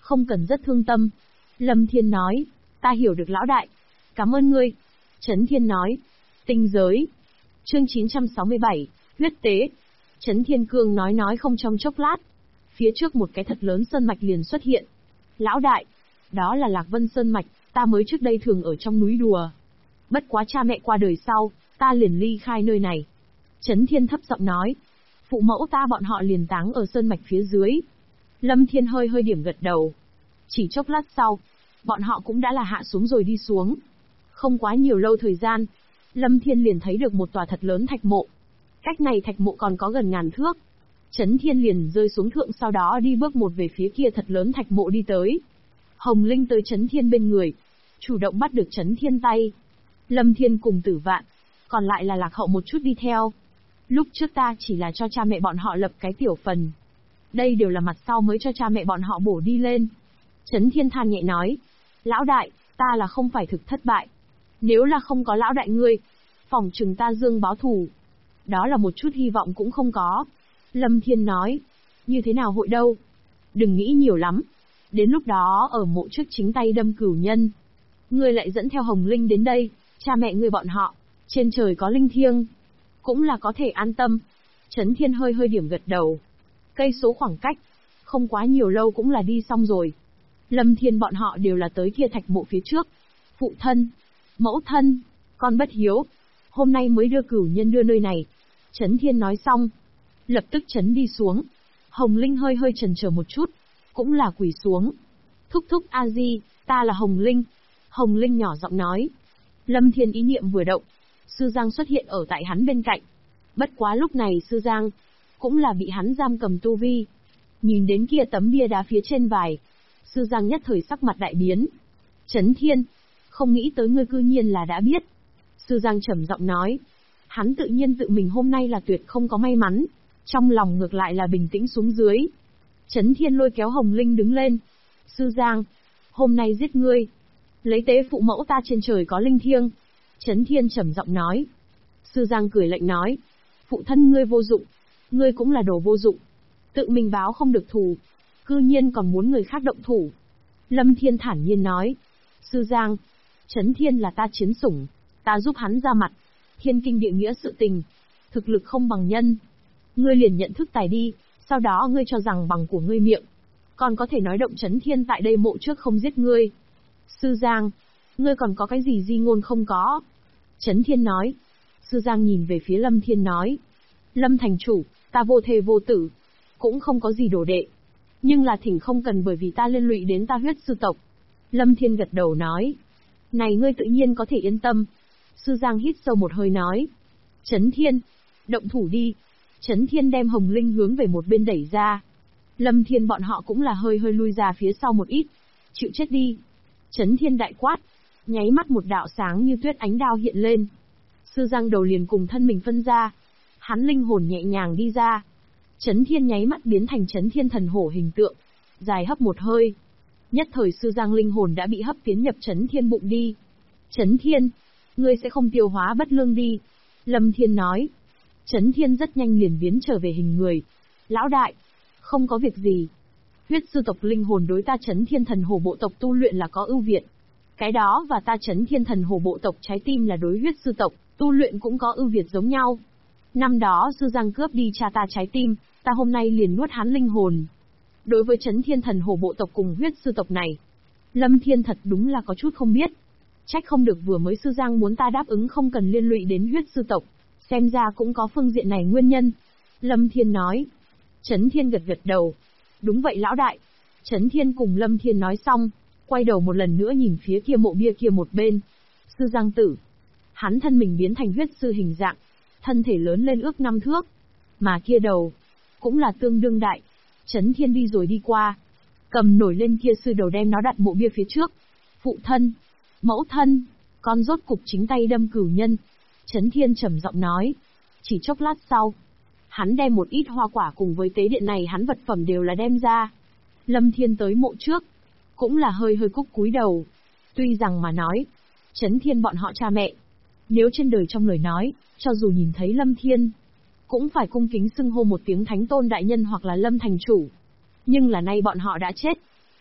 S1: Không cần rất thương tâm. Lâm Thiên nói, ta hiểu được lão đại. Cảm ơn ngươi. Chấn Thiên nói, tinh giới. Chương 967, huyết tế. Chấn Thiên Cương nói không trong chốc lát. Phía trước một cái thật lớn sơn mạch liền xuất hiện. Lão đại, đó là Lạc Vân Sơn mạch, ta mới trước đây thường ở trong núi đùa. Bất quá cha mẹ qua đời sau, ta liền ly khai nơi này. Chấn Thiên thấp giọng nói, phụ mẫu ta bọn họ liền táng ở sơn mạch phía dưới. Lâm Thiên hơi điểm gật đầu. Chỉ chốc lát sau, bọn họ cũng đã là hạ xuống rồi đi xuống. Không quá nhiều lâu thời gian, Lâm Thiên liền thấy được một tòa thật lớn thạch mộ. Cách này thạch mộ còn có gần ngàn thước. Chấn Thiên liền rơi xuống thượng, sau đó đi bước một về phía kia thật lớn thạch mộ đi tới. Hồng Linh tới Chấn Thiên bên người, chủ động bắt được Chấn Thiên tay. Lâm Thiên cùng Tử Vạn, còn lại là Lạc Hậu một chút đi theo. Lúc trước ta chỉ là cho cha mẹ bọn họ lập cái tiểu phần. Đây đều là mặt sau mới cho cha mẹ bọn họ bổ đi lên. Chấn Thiên than nhẹ nói, lão đại, ta là không phải thực thất bại. Nếu là không có lão đại ngươi, phỏng chừng ta dương báo thù. Đó là một chút hy vọng cũng không có. Lâm Thiên nói, như thế nào hội đâu? Đừng nghĩ nhiều lắm. Đến lúc đó ở mộ trước chính tay đâm cửu nhân. Ngươi lại dẫn theo Hồng Linh đến đây, cha mẹ ngươi bọn họ, trên trời có linh thiêng. Cũng là có thể an tâm. Chấn Thiên hơi điểm gật đầu. Cây số khoảng cách, không quá nhiều lâu cũng là đi xong rồi. Lâm Thiên bọn họ đều là tới kia thạch mộ phía trước. Phụ thân, mẫu thân, con bất hiếu. Hôm nay mới đưa cửu nhân đưa nơi này. Chấn Thiên nói xong, lập tức chấn đi xuống. Hồng Linh hơi chần chờ một chút, cũng là quỳ xuống. Thúc thúc A-di, ta là Hồng Linh. Hồng Linh nhỏ giọng nói. Lâm Thiên ý niệm vừa động, Sư Giang xuất hiện ở tại hắn bên cạnh. Bất quá lúc này Sư Giang cũng là bị hắn giam cầm tu vi. Nhìn đến kia tấm bia đá phía trên vải, Sư Giang nhất thời sắc mặt đại biến. Chấn Thiên, không nghĩ tới ngươi cư nhiên là đã biết. Sư Giang trầm giọng nói. Hắn tự nhiên tự mình hôm nay là tuyệt không có may mắn, trong lòng ngược lại là bình tĩnh xuống dưới. Chấn Thiên lôi kéo Hồng Linh đứng lên. Sư Giang, hôm nay giết ngươi, lấy tế phụ mẫu ta trên trời có linh thiêng. Chấn Thiên trầm giọng nói. Sư Giang cười lạnh nói. Phụ thân ngươi vô dụng, ngươi cũng là đồ vô dụng. Tự mình báo không được thù, cư nhiên còn muốn người khác động thủ. Lâm Thiên thản nhiên nói. Sư Giang, Chấn Thiên là ta chiến sủng, ta giúp hắn ra mặt. Thiên kinh địa nghĩa sự tình, thực lực không bằng nhân. Ngươi liền nhận thức tài đi, sau đó ngươi cho rằng bằng của ngươi miệng, còn có thể nói động Chấn Thiên tại đây mộ trước không giết ngươi. Sư Giang, ngươi còn có cái gì di ngôn không có? Chấn Thiên nói. Sư Giang nhìn về phía Lâm Thiên nói. Lâm thành chủ, ta vô thề vô tử, cũng không có gì đồ đệ. Nhưng là thỉnh không cần bởi vì ta liên lụy đến ta huyết sư tộc. Lâm Thiên gật đầu nói. Này ngươi tự nhiên có thể yên tâm. Sư Giang hít sâu một hơi nói. Chấn Thiên, động thủ đi. Chấn Thiên đem Hồng Linh hướng về một bên đẩy ra. Lâm Thiên bọn họ cũng là hơi lui ra phía sau một ít. Chịu chết đi. Chấn Thiên đại quát. Nháy mắt một đạo sáng như tuyết ánh đao hiện lên. Sư Giang đầu liền cùng thân mình phân ra. Hắn linh hồn nhẹ nhàng đi ra. Chấn Thiên nháy mắt biến thành Chấn Thiên thần hổ hình tượng. Dài hấp một hơi. Nhất thời Sư Giang linh hồn đã bị hấp tiến nhập Chấn Thiên bụng đi. Chấn Thiên, ngươi sẽ không tiêu hóa bất lương đi. Lâm Thiên nói. Chấn Thiên rất nhanh liền biến trở về hình người. Lão đại, không có việc gì. Huyết sư tộc linh hồn đối ta Chấn Thiên thần hổ bộ tộc tu luyện là có ưu việt. Cái đó và ta Chấn Thiên thần hổ bộ tộc trái tim là đối huyết sư tộc, tu luyện cũng có ưu việt giống nhau. Năm đó Sư Giang cướp đi cha ta trái tim, ta hôm nay liền nuốt hắn linh hồn. Đối với Chấn Thiên thần hổ bộ tộc cùng huyết sư tộc này, Lâm Thiên thật đúng là có chút không biết. Trách không được vừa mới Sư Giang muốn ta đáp ứng không cần liên lụy đến huyết sư tộc, xem ra cũng có phương diện này nguyên nhân. Lâm Thiên nói. Chấn Thiên gật đầu. Đúng vậy lão đại. Chấn Thiên cùng Lâm Thiên nói xong, quay đầu một lần nữa nhìn phía kia mộ bia kia một bên. Sư Giang tử. Hắn thân mình biến thành huyết sư hình dạng, thân thể lớn lên ước 5 thước. Mà kia đầu, cũng là tương đương đại. Chấn Thiên đi rồi đi qua, cầm nổi lên kia sư đầu đem nó đặt mộ bia phía trước. Phụ thân, mẫu thân, con rốt cục chính tay đâm cửu nhân. Chấn Thiên trầm giọng nói. Chỉ chốc lát sau, hắn đem một ít hoa quả cùng với tế điện này hắn vật phẩm đều là đem ra. Lâm Thiên tới mộ trước, cũng là hơi cúc cúi đầu. Tuy rằng mà nói, Chấn Thiên bọn họ cha mẹ, nếu trên đời trong lời nói, cho dù nhìn thấy Lâm Thiên, cũng phải cung kính xưng hô một tiếng Thánh Tôn đại nhân hoặc là Lâm thành chủ. Nhưng là nay bọn họ đã chết,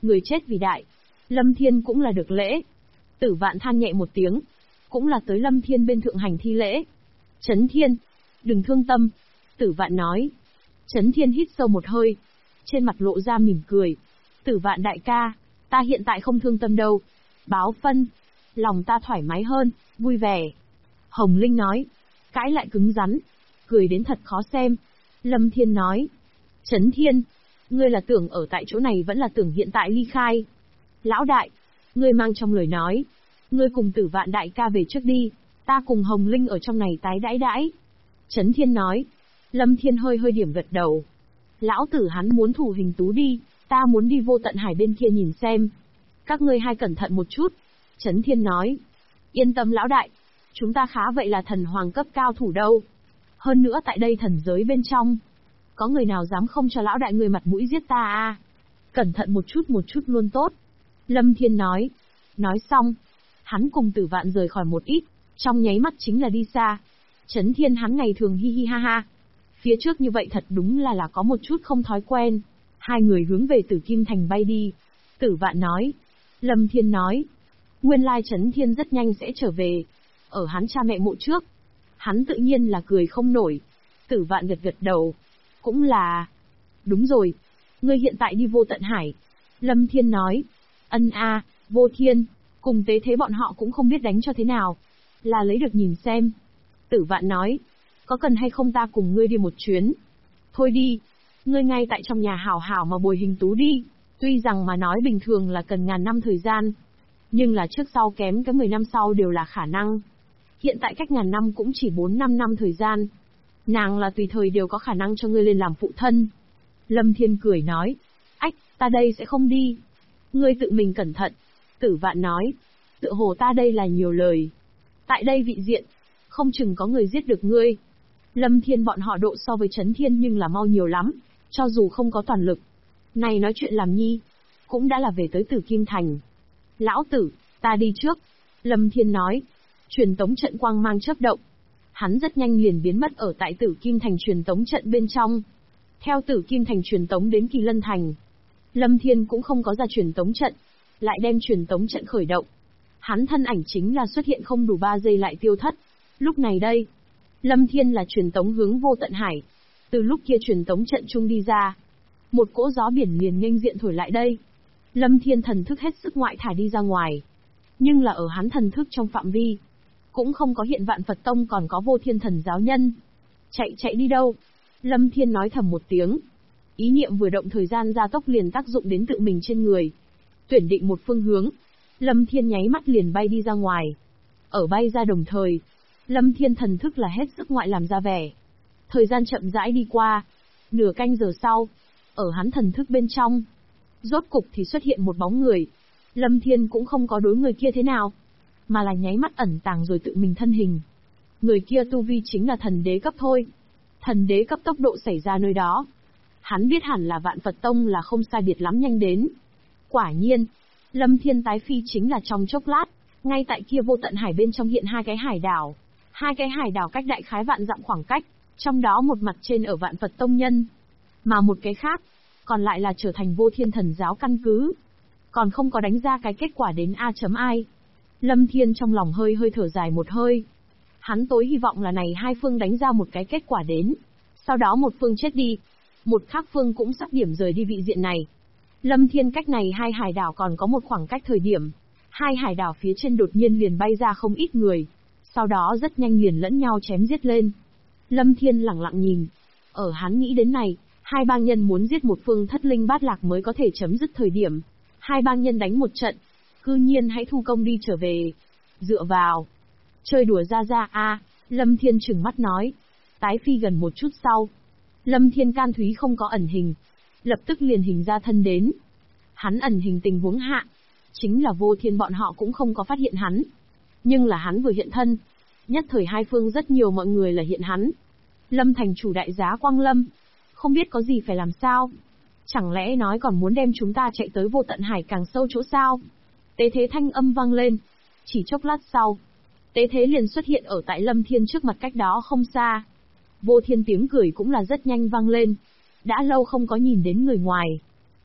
S1: Người chết vì đại. Lâm Thiên cũng là được lễ. Tử Vạn than nhẹ một tiếng. Cũng là tới Lâm Thiên bên thượng hành thi lễ. Chấn Thiên. Đừng thương tâm. Tử Vạn nói. Chấn Thiên hít sâu một hơi. Trên mặt lộ ra mỉm cười. Tử Vạn đại ca. Ta hiện tại không thương tâm đâu. Báo phân. Lòng ta thoải mái hơn, vui vẻ. Hồng Linh nói. Cãi lại cứng rắn. Cười đến thật khó xem. Lâm Thiên nói. Chấn Thiên. Ngươi là tưởng ở tại chỗ này vẫn là tưởng hiện tại ly khai. Lão đại. Ngươi mang trong lời nói. Ngươi cùng Tử Vạn đại ca về trước đi. Ta cùng Hồng Linh ở trong này tái đãi đãi. Chấn Thiên nói. Lâm Thiên hơi hơi điểm gật đầu. Lão tử hắn muốn thủ hình tú đi. Ta muốn đi vô tận hải bên kia nhìn xem. Các ngươi hai cẩn thận một chút. Chấn Thiên nói. Yên tâm lão đại. Chúng ta khá vậy là thần hoàng cấp cao thủ đâu. Hơn nữa tại đây thần giới bên trong. Có người nào dám không cho lão đại người mặt mũi giết ta à? Cẩn thận một chút luôn tốt. Lâm Thiên nói. Nói xong. Hắn cùng Tử Vạn rời khỏi một ít. Trong nháy mắt chính là đi xa. Chấn Thiên hắn ngày thường hi hi ha ha. Phía trước như vậy thật đúng là có một chút không thói quen. Hai người hướng về Tử Kim Thành bay đi. Tử Vạn nói. Lâm Thiên nói. Nguyên lai Chấn Thiên rất nhanh sẽ trở về. Ở hắn cha mẹ mộ trước. Hắn tự nhiên là cười không nổi. Tử Vạn gật gật đầu. Cũng là. Đúng rồi. Ngươi hiện tại đi vô tận hải. Lâm Thiên nói. Ân a, Vô Thiên. Cùng Tế Thế bọn họ cũng không biết đánh cho thế nào. Là lấy được nhìn xem. Tử Vạn nói. Có cần hay không ta cùng ngươi đi một chuyến? Thôi đi. Ngươi ngay tại trong nhà hảo hảo mà bồi hình tú đi. Tuy rằng mà nói bình thường là cần ngàn năm thời gian. Nhưng là trước sau kém cái 10 năm sau đều là khả năng. Hiện tại cách ngàn năm cũng chỉ 4-5 năm thời gian. Nàng là tùy thời đều có khả năng cho ngươi lên làm phụ thân. Lâm Thiên cười nói. Ách, ta đây sẽ không đi. Ngươi tự mình cẩn thận. Tử Vạn nói. Tựa hồ ta đây là nhiều lời. Tại đây vị diện. Không chừng có người giết được ngươi. Lâm Thiên bọn họ độ so với Chấn Thiên nhưng là mau nhiều lắm. Cho dù không có toàn lực. Này nói chuyện làm nhi. Cũng đã là về tới Tử Kim Thành. Lão tử, ta đi trước. Lâm Thiên nói. Truyền tống trận quang mang chớp động. Hắn rất nhanh liền biến mất ở tại Tử Kim Thành truyền tống trận bên trong. Theo Tử Kim Thành truyền tống đến Kỳ Lân Thành. Lâm Thiên cũng không có ra truyền tống trận. Lại đem truyền tống trận khởi động. Hắn thân ảnh chính là xuất hiện không đủ 3 giây lại tiêu thất. Lúc này đây. Lâm Thiên là truyền tống hướng vô tận hải. Từ lúc kia truyền tống trận trung đi ra. Một cỗ gió biển liền nghênh diện thổi lại đây. Lâm Thiên thần thức hết sức ngoại thả đi ra ngoài. Nhưng là ở hắn thần thức trong phạm vi. Cũng không có hiện Vạn Phật Tông còn có Vô Thiên Thần giáo nhân. Chạy đi đâu? Lâm Thiên nói thầm một tiếng. Ý niệm vừa động thời gian gia tốc liền tác dụng đến tự mình trên người. Tuyển định một phương hướng. Lâm Thiên nháy mắt liền bay đi ra ngoài. Ở bay ra đồng thời. Lâm Thiên thần thức là hết sức ngoại làm ra vẻ. Thời gian chậm rãi đi qua. Nửa canh giờ sau. Ở hắn thần thức bên trong. Rốt cục thì xuất hiện một bóng người. Lâm Thiên cũng không có đối người kia thế nào. Mà là nháy mắt ẩn tàng rồi tự mình thân hình. Người kia tu vi chính là thần đế cấp thôi. Thần đế cấp tốc độ xảy ra nơi đó. Hắn biết hẳn là Vạn Phật Tông là không sai biệt lắm nhanh đến. Quả nhiên. Lâm Thiên tái phi chính là trong chốc lát. Ngay tại kia vô tận hải bên trong hiện 2 cái hải đảo. 2 cái hải đảo cách đại khái vạn dặm khoảng cách. Trong đó một mặt trên ở Vạn Phật Tông nhân. Mà một cái khác. Còn lại là trở thành Vô Thiên Thần giáo căn cứ. Còn không có đánh ra cái kết quả đến A.ai. Lâm Thiên trong lòng hơi thở dài một hơi. Hắn tối hy vọng là này hai phương đánh ra một cái kết quả đến. Sau đó một phương chết đi. Một khác phương cũng sắp điểm rời đi vị diện này. Lâm Thiên cách này 2 hải đảo còn có một khoảng cách thời điểm. 2 hải đảo phía trên đột nhiên liền bay ra không ít người. Sau đó rất nhanh liền lẫn nhau chém giết lên. Lâm Thiên lặng lặng nhìn. Ở hắn nghĩ đến này, 2 bang nhân muốn giết một phương thất linh bát lạc mới có thể chấm dứt thời điểm. 2 bang nhân đánh một trận. Cư nhiên hãy thu công đi trở về. Dựa vào. Chơi đùa ra a. Lâm Thiên trừng mắt nói. Tái phi gần một chút sau. Lâm Thiên can thúy không có ẩn hình. Lập tức liền hình ra thân đến. Hắn ẩn hình tình huống hạ. Chính là Vô Thiên bọn họ cũng không có phát hiện hắn. Nhưng là hắn vừa hiện thân. Nhất thời hai phương rất nhiều mọi người là hiện hắn. Lâm thành chủ đại giá Quang Lâm. Không biết có gì phải làm sao. Chẳng lẽ nói còn muốn đem chúng ta chạy tới vô tận hải càng sâu chỗ sao? Tế thế thanh âm vang lên. Chỉ chốc lát sau. Tế thế liền xuất hiện ở tại Lâm Thiên trước mặt cách đó không xa. Vô Thiên tiếng cười cũng là rất nhanh vang lên. Đã lâu không có nhìn đến người ngoài.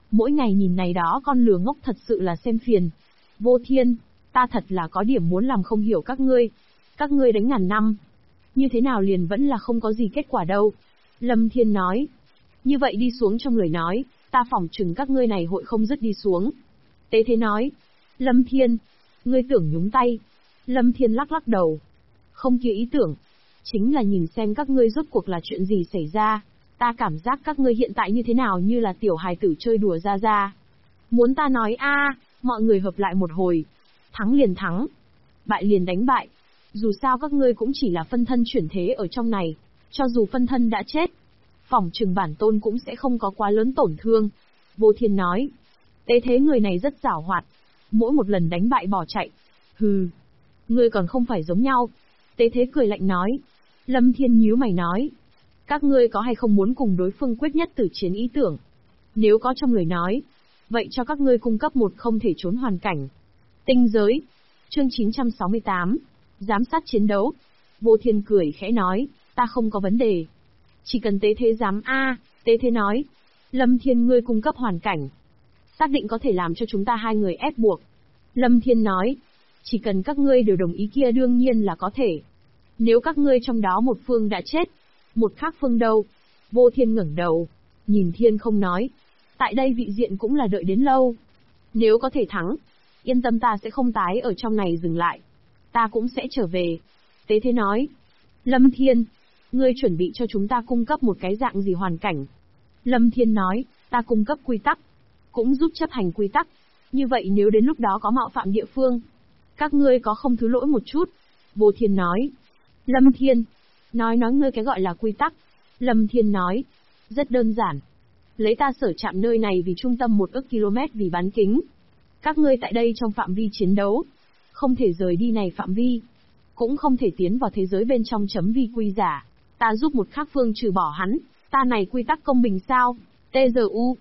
S1: Mỗi ngày nhìn này đó con lừa ngốc thật sự là xem phiền. Vô Thiên, ta thật là có điểm muốn làm không hiểu các ngươi. Các ngươi đánh ngàn năm. Như thế nào liền vẫn là không có gì kết quả đâu. Lâm Thiên nói. Như vậy đi xuống trong lời nói, ta phỏng chừng các ngươi này hội không dứt đi xuống. Tế Thế nói. Lâm Thiên, ngươi tưởng nhúng tay. Lâm Thiên lắc lắc đầu. Không kia ý tưởng. Chính là nhìn xem các ngươi rốt cuộc là chuyện gì xảy ra. Ta cảm giác các ngươi hiện tại như thế nào như là tiểu hài tử chơi đùa ra. Muốn ta nói mọi người hợp lại một hồi. Thắng liền thắng. Bại liền đánh bại. Dù sao các ngươi cũng chỉ là phân thân chuyển thế ở trong này. Cho dù phân thân đã chết, phỏng chừng bản tôn cũng sẽ không có quá lớn tổn thương. Vô Thiên nói. Tế Thế người này rất giảo hoạt. Mỗi một lần đánh bại bỏ chạy. Hừ. Ngươi còn không phải giống nhau. Tế Thế cười lạnh nói. Lâm Thiên nhíu mày nói. Các ngươi có hay không muốn cùng đối phương quyết nhất tử chiến ý tưởng? Nếu có trong lời nói, vậy cho các ngươi cung cấp một không thể trốn hoàn cảnh. Tinh giới. Chương 968. Giám sát chiến đấu. Vô Thiên cười khẽ nói, ta không có vấn đề. Chỉ cần Tế Thế dám Tế Thế nói. Lâm Thiên ngươi cung cấp hoàn cảnh. Xác định có thể làm cho chúng ta hai người ép buộc. Lâm Thiên nói. Chỉ cần các ngươi đều đồng ý kia đương nhiên là có thể. Nếu các ngươi trong đó một phương đã chết, một khác phương đâu? Vô Thiên ngẩng đầu, nhìn Thiên không nói. Tại đây vị diện cũng là đợi đến lâu. Nếu có thể thắng, yên tâm ta sẽ không tái ở trong này dừng lại. Ta cũng sẽ trở về. Tế Thế nói. Lâm Thiên, ngươi chuẩn bị cho chúng ta cung cấp một cái dạng gì hoàn cảnh? Lâm Thiên nói, ta cung cấp quy tắc, cũng giúp chấp hành quy tắc. Như vậy nếu đến lúc đó có mạo phạm địa phương, các ngươi có không thứ lỗi một chút? Vô Thiên nói. Lâm Thiên, nói ngươi cái gọi là quy tắc. Lâm Thiên nói. Rất đơn giản. Lấy ta sở chạm nơi này vì trung tâm 1 ức km vì bán kính. Các ngươi tại đây trong phạm vi chiến đấu, không thể rời đi này phạm vi, cũng không thể tiến vào thế giới bên trong chấm vi quy giả. Ta giúp một khác phương trừ bỏ hắn, ta này quy tắc công bình sao? TZU,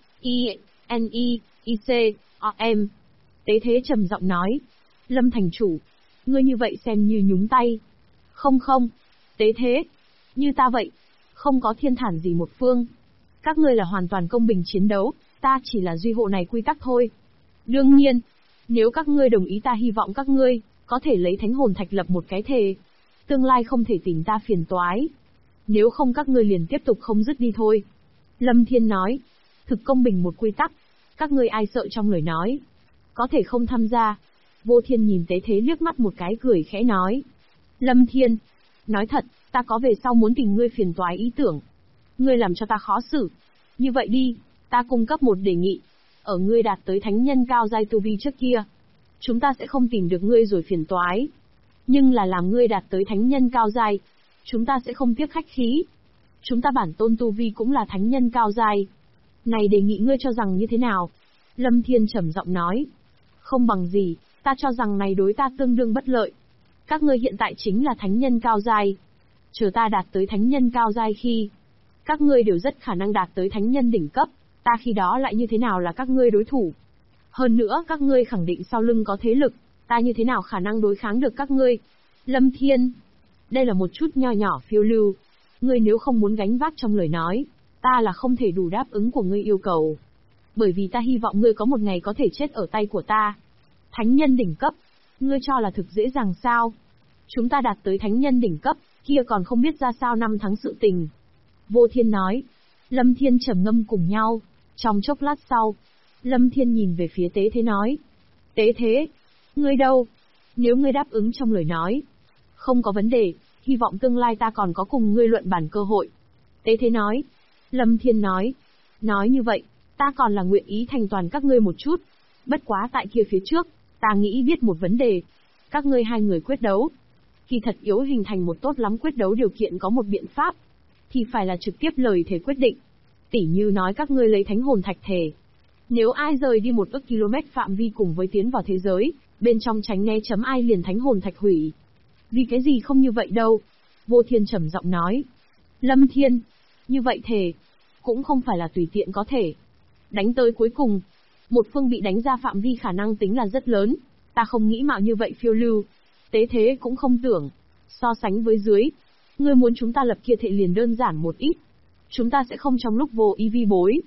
S1: INI, IC, OM. Tế Thế trầm giọng nói. Lâm thành chủ, ngươi như vậy xem như nhúng tay. Không, Tế Thế, như ta vậy, không có thiên thản gì một phương. Các ngươi là hoàn toàn công bình chiến đấu, ta chỉ là duy hộ này quy tắc thôi. Đương nhiên, nếu các ngươi đồng ý ta hy vọng các ngươi có thể lấy thánh hồn thạch lập một cái thề. Tương lai không thể tìm ta phiền toái. Nếu không các ngươi liền tiếp tục không dứt đi thôi. Lâm Thiên nói. Thực công bình một quy tắc. Các ngươi ai sợ trong lời nói, có thể không tham gia. Vô Thiên nhìn Tế Thế liếc mắt một cái cười khẽ nói. Lâm Thiên, nói thật, ta có về sau muốn tìm ngươi phiền toái ý tưởng. Ngươi làm cho ta khó xử. Như vậy đi, ta cung cấp một đề nghị. Ở ngươi đạt tới thánh nhân cao giai tu vi trước kia, chúng ta sẽ không tìm được ngươi rồi phiền toái. Nhưng là làm ngươi đạt tới thánh nhân cao giai, chúng ta sẽ không tiếc khách khí. Chúng ta bản tôn tu vi cũng là thánh nhân cao giai. Này đề nghị ngươi cho rằng như thế nào? Lâm Thiên trầm giọng nói. Không bằng gì, ta cho rằng này đối ta tương đương bất lợi. Các ngươi hiện tại chính là thánh nhân cao giai. Chờ ta đạt tới thánh nhân cao giai khi, các ngươi đều rất khả năng đạt tới thánh nhân đỉnh cấp, ta khi đó lại như thế nào là các ngươi đối thủ? Hơn nữa các ngươi khẳng định sau lưng có thế lực, ta như thế nào khả năng đối kháng được các ngươi? Lâm Thiên, đây là một chút nho nhỏ phiêu lưu. Ngươi nếu không muốn gánh vác trong lời nói, ta là không thể đủ đáp ứng của ngươi yêu cầu. Bởi vì ta hy vọng ngươi có một ngày có thể chết ở tay của ta. Thánh nhân đỉnh cấp, ngươi cho là thực dễ dàng sao? Chúng ta đạt tới thánh nhân đỉnh cấp, kia còn không biết ra sao năm tháng sự tình. Vô Thiên nói. Lâm Thiên trầm ngâm cùng nhau. Trong chốc lát sau, Lâm Thiên nhìn về phía Tế Thế nói. Tế Thế, ngươi đâu? Nếu ngươi đáp ứng trong lời nói, không có vấn đề, hy vọng tương lai ta còn có cùng ngươi luận bàn cơ hội. Tế Thế nói. Lâm Thiên nói. Nói như vậy, ta còn là nguyện ý thành toàn các ngươi một chút. Bất quá tại kia phía trước, ta nghĩ biết một vấn đề. Các ngươi hai người quyết đấu. Khi thật yếu hình thành một tốt lắm quyết đấu điều kiện có một biện pháp, thì phải là trực tiếp lời thề quyết định. Tỉ như nói các ngươi lấy thánh hồn thạch thề. Nếu ai rời đi 1 ức km phạm vi cùng với tiến vào thế giới, bên trong tránh né chấm ai liền thánh hồn thạch hủy. Vì cái gì không như vậy đâu? Vô Thiên trầm giọng nói. Lâm Thiên, như vậy thề, cũng không phải là tùy tiện có thể. Đánh tới cuối cùng, một phương bị đánh ra phạm vi khả năng tính là rất lớn. Ta không nghĩ mạo như vậy phiêu lưu. Tế Thế cũng không tưởng. So sánh với dưới, ngươi muốn chúng ta lập kia thệ liền đơn giản một ít. Chúng ta sẽ không trong lúc vô ý vi bối.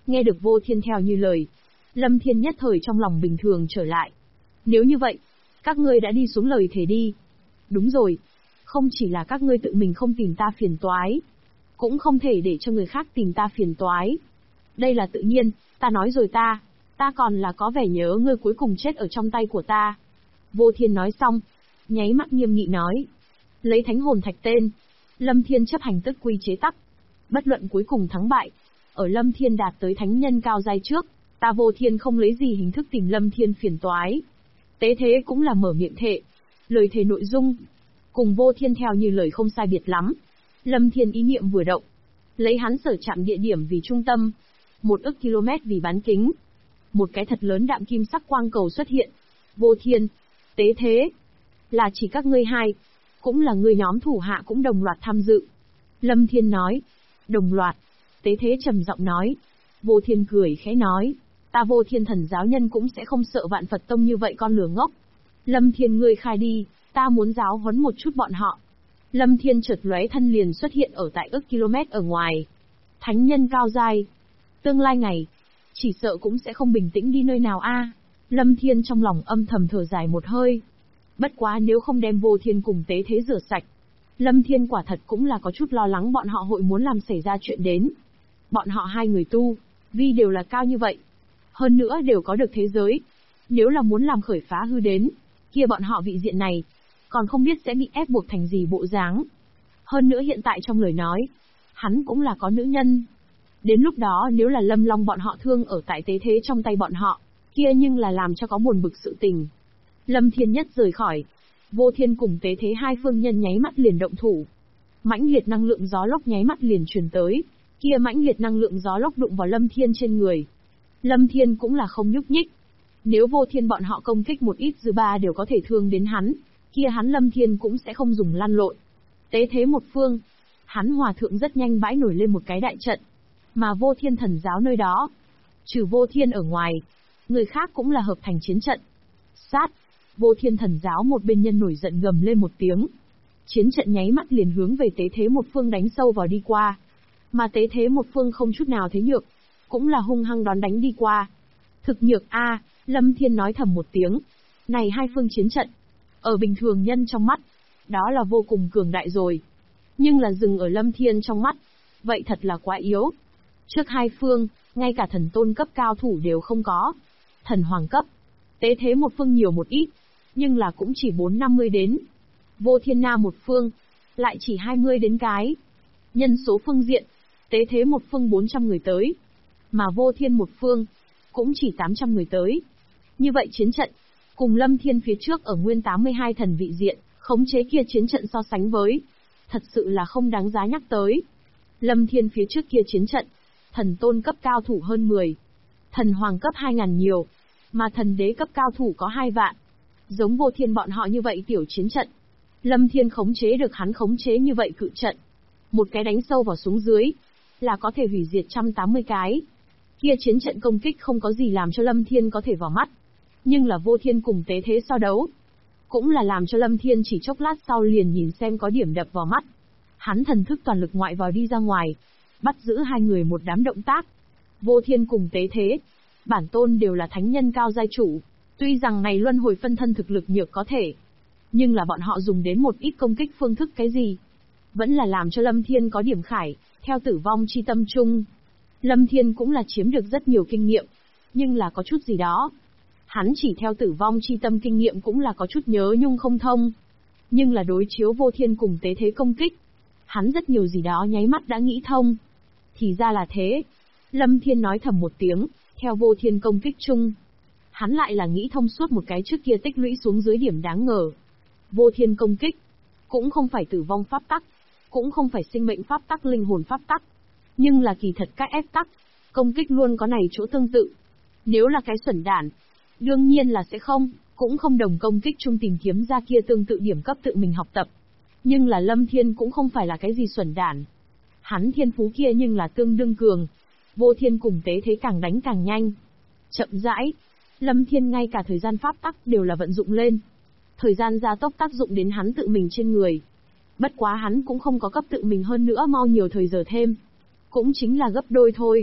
S1: Nghe được Vô Thiên theo như lời, Lâm Thiên nhất thời trong lòng bình thường trở lại. Nếu như vậy, các ngươi đã đi xuống lời thề đi. Đúng rồi, không chỉ là các ngươi tự mình không tìm ta phiền toái, cũng không thể để cho người khác tìm ta phiền toái. Đây là tự nhiên, ta nói rồi ta còn là có vẻ nhớ ngươi cuối cùng chết ở trong tay của ta. Vô Thiên nói xong, nháy mắt nghiêm nghị nói. Lấy thánh hồn thạch tên, Lâm Thiên chấp hành tức quy chế tắc. Bất luận cuối cùng thắng bại, ở Lâm Thiên đạt tới thánh nhân cao giai trước, ta Vô Thiên không lấy gì hình thức tìm Lâm Thiên phiền toái. Tế thế cũng là mở miệng thệ. Lời thề nội dung, cùng Vô Thiên theo như lời không sai biệt lắm. Lâm Thiên ý niệm vừa động, lấy hắn sở chạm địa điểm vì trung tâm, 1 ức km vì bán kính. Một cái thật lớn đạm kim sắc quang cầu xuất hiện. Vô Thiên, tế thế, là chỉ các ngươi hai, cũng là ngươi nhóm thủ hạ cũng đồng loạt tham dự. Lâm Thiên nói, đồng loạt. Tế thế trầm giọng nói. Vô Thiên cười khẽ nói, ta Vô Thiên thần giáo nhân cũng sẽ không sợ Vạn Phật Tông như vậy con lừa ngốc. Lâm Thiên ngươi khai đi, ta muốn giáo huấn một chút bọn họ. Lâm Thiên chợt lóe thân liền xuất hiện ở tại ức km ở ngoài. Thánh nhân cao giai. Tương lai ngày, chỉ sợ cũng sẽ không bình tĩnh đi nơi nào a. Lâm Thiên trong lòng âm thầm thở dài một hơi. Bất quá nếu không đem Vô Thiên cùng tế thế rửa sạch, Lâm Thiên quả thật cũng là có chút lo lắng bọn họ hội muốn làm xảy ra chuyện đến. Bọn họ hai người tu, vi đều là cao như vậy. Hơn nữa đều có được thế giới. Nếu là muốn làm khởi phá hư đến, kia bọn họ vị diện này, còn không biết sẽ bị ép buộc thành gì bộ dáng. Hơn nữa hiện tại trong lời nói, hắn cũng là có nữ nhân. Đến lúc đó nếu là Lâm Long bọn họ thương ở tại tế thế trong tay bọn họ, kia nhưng là làm cho có buồn bực sự tình. Lâm Thiên nhất rời khỏi, Vô Thiên cùng tế thế hai phương nhân nháy mắt liền động thủ. Mãnh liệt năng lượng gió lốc nháy mắt liền truyền tới, kia mãnh liệt năng lượng gió lốc đụng vào Lâm Thiên trên người. Lâm Thiên cũng là không nhúc nhích. Nếu Vô Thiên bọn họ công kích một ít dư ba đều có thể thương đến hắn, kia hắn Lâm Thiên cũng sẽ không dùng lăn lộn. Tế thế một phương, hắn hòa thượng rất nhanh bãi nổi lên một cái đại trận, mà Vô Thiên thần giáo nơi đó, trừ Vô Thiên ở ngoài, người khác cũng là hợp thành chiến trận. Sát, Vô Thiên thần giáo một bên nhân nổi giận gầm lên một tiếng. Chiến trận nháy mắt liền hướng về tế thế một phương đánh sâu vào đi qua. Mà tế thế một phương không chút nào thế nhược, cũng là hung hăng đón đánh đi qua. Thực nhược a, Lâm Thiên nói thầm một tiếng. Này hai phương chiến trận, ở bình thường nhân trong mắt, đó là vô cùng cường đại rồi. Nhưng là dừng ở Lâm Thiên trong mắt, vậy thật là quá yếu. Trước hai phương, ngay cả thần tôn cấp cao thủ đều không có. Thần hoàng cấp, tế thế một phương nhiều một ít, nhưng là cũng chỉ 4-50 đến. Vô Thiên Nam một phương, lại chỉ 20 đến cái. Nhân số phương diện, tế thế một phương 400 người tới, mà Vô Thiên một phương, cũng chỉ 800 người tới. Như vậy chiến trận, cùng Lâm Thiên phía trước ở nguyên 82 thần vị diện, khống chế kia chiến trận so sánh với, thật sự là không đáng giá nhắc tới. Lâm Thiên phía trước kia chiến trận, thần tôn cấp cao thủ hơn 10, thần hoàng cấp 2.000 nhiều, mà thần đế cấp cao thủ có 2 vạn. Giống Vô Thiên bọn họ như vậy tiểu chiến trận, Lâm Thiên khống chế được hắn khống chế như vậy cự trận. Một cái đánh sâu vào xuống dưới, là có thể hủy diệt 180 cái. Kia chiến trận công kích không có gì làm cho Lâm Thiên có thể vào mắt. Nhưng là Vô Thiên cùng tế thế so đấu, cũng là làm cho Lâm Thiên chỉ chốc lát sau liền nhìn xem có điểm đập vào mắt. Hắn thần thức toàn lực ngoại vào đi ra ngoài, bắt giữ hai người một đám động tác. Vô Thiên cùng tế thế, bản tôn đều là thánh nhân cao giai chủ. Tuy rằng này luân hồi phân thân thực lực nhược có thể, nhưng là bọn họ dùng đến một ít công kích phương thức cái gì, vẫn là làm cho Lâm Thiên có điểm khải, theo tử vong chi tâm chung. Lâm Thiên cũng là chiếm được rất nhiều kinh nghiệm, nhưng là có chút gì đó. Hắn chỉ theo tử vong chi tâm kinh nghiệm cũng là có chút nhớ nhung không thông. Nhưng là đối chiếu Vô Thiên cùng tế thế công kích, hắn rất nhiều gì đó nháy mắt đã nghĩ thông. Thì ra là thế. Lâm Thiên nói thầm một tiếng, theo Vô Thiên công kích chung. Hắn lại là nghĩ thông suốt một cái trước kia tích lũy xuống dưới điểm đáng ngờ. Vô Thiên công kích, cũng không phải tử vong pháp tắc, cũng không phải sinh mệnh pháp tắc linh hồn pháp tắc, nhưng là kỳ thật các ép tắc, công kích luôn có này chỗ tương tự. Nếu là cái xuẩn đản, đương nhiên là sẽ không, cũng không đồng công kích chung tìm kiếm ra kia tương tự điểm cấp tự mình học tập. Nhưng là Lâm Thiên cũng không phải là cái gì xuẩn đản. Hắn thiên phú kia nhưng là tương đương cường. Vô Thiên cùng tế thế càng đánh càng nhanh. Chậm rãi, Lâm Thiên ngay cả thời gian pháp tắc đều là vận dụng lên. Thời gian gia tốc tác dụng đến hắn tự mình trên người. Bất quá hắn cũng không có cấp tự mình hơn nữa mau nhiều thời giờ thêm. Cũng chính là gấp đôi thôi.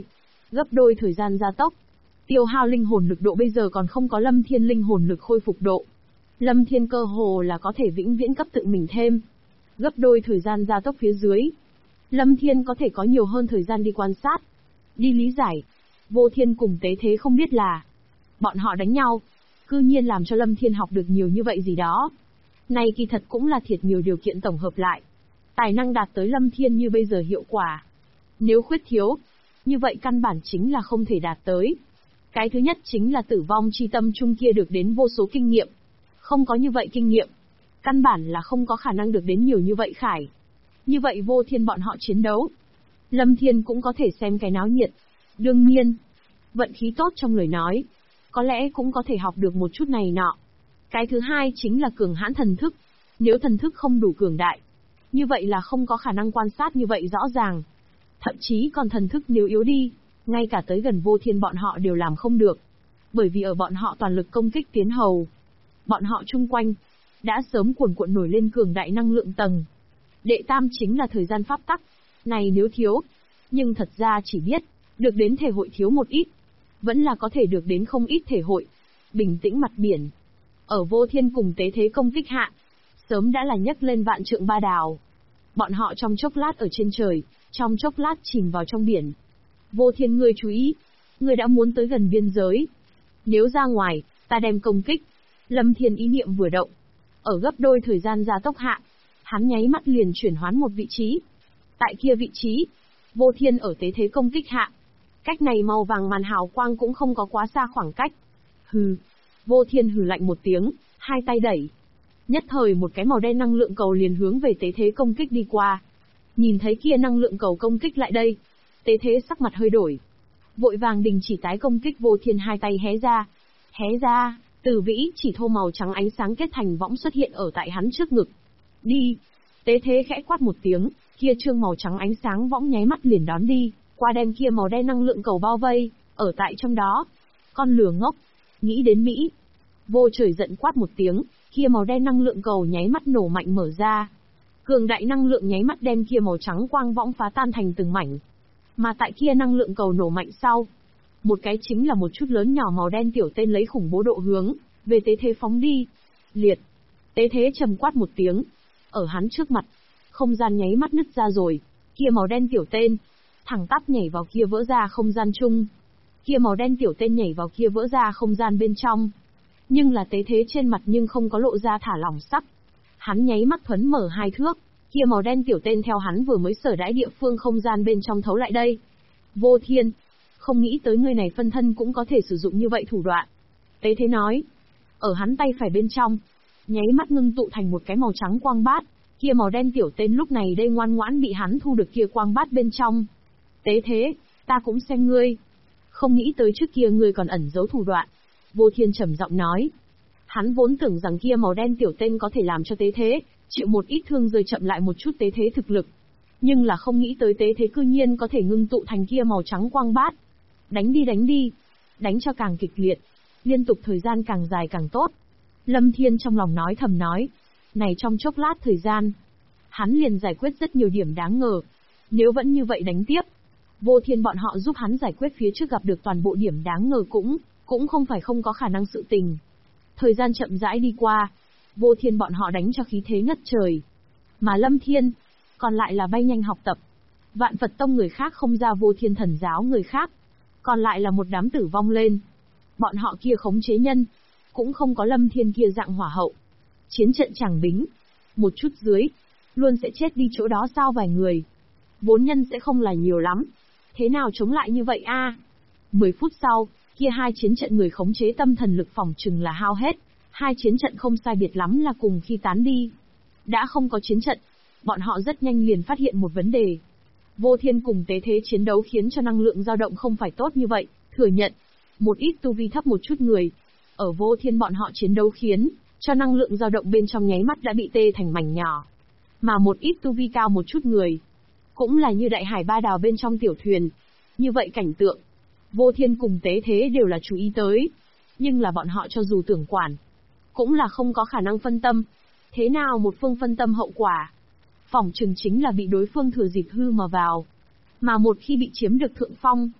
S1: Gấp đôi thời gian gia tốc. Tiêu hao linh hồn lực độ bây giờ còn không có Lâm Thiên linh hồn lực khôi phục độ. Lâm Thiên cơ hồ là có thể vĩnh viễn cấp tự mình thêm. Gấp đôi thời gian gia tốc phía dưới. Lâm Thiên có thể có nhiều hơn thời gian đi quan sát, đi lý giải. Vô Thiên cùng Tế Thế không biết là bọn họ đánh nhau, cư nhiên làm cho Lâm Thiên học được nhiều như vậy gì đó. Này kỳ thật cũng là thiệt nhiều điều kiện tổng hợp lại. Tài năng đạt tới Lâm Thiên như bây giờ hiệu quả. Nếu khuyết thiếu, như vậy căn bản chính là không thể đạt tới. Cái thứ nhất chính là tử vong chi tâm trung kia được đến vô số kinh nghiệm. Không có như vậy kinh nghiệm, căn bản là không có khả năng được đến nhiều như vậy khải. Như vậy Vô Thiên bọn họ chiến đấu, Lâm Thiên cũng có thể xem cái náo nhiệt. Đương nhiên, vận khí tốt trong lời nói, có lẽ cũng có thể học được một chút này nọ. Cái thứ hai chính là cường hãn thần thức. Nếu thần thức không đủ cường đại, như vậy là không có khả năng quan sát như vậy rõ ràng. Thậm chí còn thần thức nếu yếu đi, ngay cả tới gần Vô Thiên bọn họ đều làm không được. Bởi vì ở bọn họ toàn lực công kích tiến hầu, bọn họ chung quanh đã sớm cuồn cuộn nổi lên cường đại năng lượng tầng. Đệ tam chính là thời gian pháp tắc. Này nếu thiếu, nhưng thật ra chỉ biết được đến thể hội thiếu một ít, vẫn là có thể được đến không ít thể hội. Bình tĩnh mặt biển, ở Vô Thiên cùng Tế Thế công kích hạ, sớm đã là nhấc lên vạn trượng ba đào. Bọn họ trong chốc lát ở trên trời, trong chốc lát chìm vào trong biển. Vô Thiên ngươi chú ý, ngươi đã muốn tới gần biên giới. Nếu ra ngoài, ta đem công kích. Lâm Thiên ý niệm vừa động, ở gấp đôi thời gian gia tốc hạ, hắn nháy mắt liền chuyển hoán một vị trí. Tại kia vị trí, Vô Thiên ở Tế Thế công kích hạ. Cách này màu vàng màn hào quang cũng không có quá xa khoảng cách. Hừ. Vô Thiên hừ lạnh một tiếng, hai tay đẩy. Nhất thời một cái màu đen năng lượng cầu liền hướng về Tế Thế công kích đi qua. Nhìn thấy kia năng lượng cầu công kích lại đây, Tế Thế sắc mặt hơi đổi. Vội vàng đình chỉ tái công kích. Vô Thiên hai tay hé ra. Hé ra, từ vĩ chỉ thô màu trắng ánh sáng kết thành võng xuất hiện ở tại hắn trước ngực. Đi. Tế Thế khẽ quát một tiếng, kia trương màu trắng ánh sáng võng nháy mắt liền đón đi, qua đem kia màu đen năng lượng cầu bao vây, ở tại trong đó. Con lừa ngốc, nghĩ đến Mỹ. Vô Trời giận quát một tiếng, kia màu đen năng lượng cầu nháy mắt nổ mạnh mở ra. Cường đại năng lượng nháy mắt đem kia màu trắng quang võng phá tan thành từng mảnh. Mà tại kia năng lượng cầu nổ mạnh sau, một cái chính là một chút lớn nhỏ màu đen tiểu tên lấy khủng bố độ hướng về Tế Thế phóng đi. Liệt. Tế Thế trầm quát một tiếng, ở hắn trước mặt, không gian nháy mắt nứt ra rồi, kia màu đen tiểu tên thẳng tắp nhảy vào kia vỡ ra không gian chung. Kia màu đen tiểu tên nhảy vào kia vỡ ra không gian bên trong. Nhưng là Tế Thế trên mặt nhưng không có lộ ra thả lỏng sắc. Hắn nháy mắt thuấn mở hai thước, kia màu đen tiểu tên theo hắn vừa mới sở đãi địa phương không gian bên trong thấu lại đây. Vô Thiên, không nghĩ tới người này phân thân cũng có thể sử dụng như vậy thủ đoạn. Tế Thế nói, ở hắn tay phải bên trong, nháy mắt ngưng tụ thành một cái màu trắng quang bát, kia màu đen tiểu tên lúc này đây ngoan ngoãn bị hắn thu được kia quang bát bên trong. Tế Thế, ta cũng xem ngươi. Không nghĩ tới trước kia ngươi còn ẩn giấu thủ đoạn. Vô Thiên trầm giọng nói. Hắn vốn tưởng rằng kia màu đen tiểu tên có thể làm cho Tế Thế chịu một ít thương rơi chậm lại một chút Tế Thế thực lực. Nhưng là không nghĩ tới Tế Thế cư nhiên có thể ngưng tụ thành kia màu trắng quang bát. Đánh đi đánh đi. Đánh cho càng kịch liệt. Liên tục thời gian càng dài càng tốt. Lâm Thiên trong lòng nói thầm nói. Này trong chốc lát thời gian, hắn liền giải quyết rất nhiều điểm đáng ngờ. Nếu vẫn như vậy đánh tiếp, Vô Thiên bọn họ giúp hắn giải quyết phía trước gặp được toàn bộ điểm đáng ngờ cũng không phải không có khả năng sự tình. Thời gian chậm rãi đi qua, Vô Thiên bọn họ đánh cho khí thế ngất trời. Mà Lâm Thiên, còn lại là bay nhanh học tập. Vạn Phật Tông người khác không ra Vô Thiên thần giáo người khác, còn lại là một đám tử vong lên. Bọn họ kia khống chế nhân, cũng không có Lâm Thiên kia dạng hỏa hậu. Chiến trận chẳng bính, một chút dưới, luôn sẽ chết đi chỗ đó sao vài người. Vốn nhân sẽ không là nhiều lắm. Thế nào chống lại như vậy a? 10 phút sau, kia hai chiến trận người khống chế tâm thần lực phòng chừng là hao hết. Hai chiến trận không sai biệt lắm là cùng khi tán đi. Đã không có chiến trận, bọn họ rất nhanh liền phát hiện một vấn đề. Vô Thiên cùng Tế Thế chiến đấu khiến cho năng lượng dao động không phải tốt như vậy, thừa nhận. Một ít tu vi thấp một chút người, ở Vô Thiên bọn họ chiến đấu khiến cho năng lượng dao động bên trong nháy mắt đã bị tê thành mảnh nhỏ. Mà một ít tu vi cao một chút người, cũng là như đại hải ba đào bên trong tiểu thuyền. Như vậy cảnh tượng, Vô Thiên cùng Tế Thế đều là chú ý tới. Nhưng là bọn họ cho dù tưởng quản, cũng là không có khả năng phân tâm. Thế nào một phương phân tâm hậu quả? Phỏng chừng chính là bị đối phương thừa dịp hư mà vào. Mà một khi bị chiếm được thượng phong,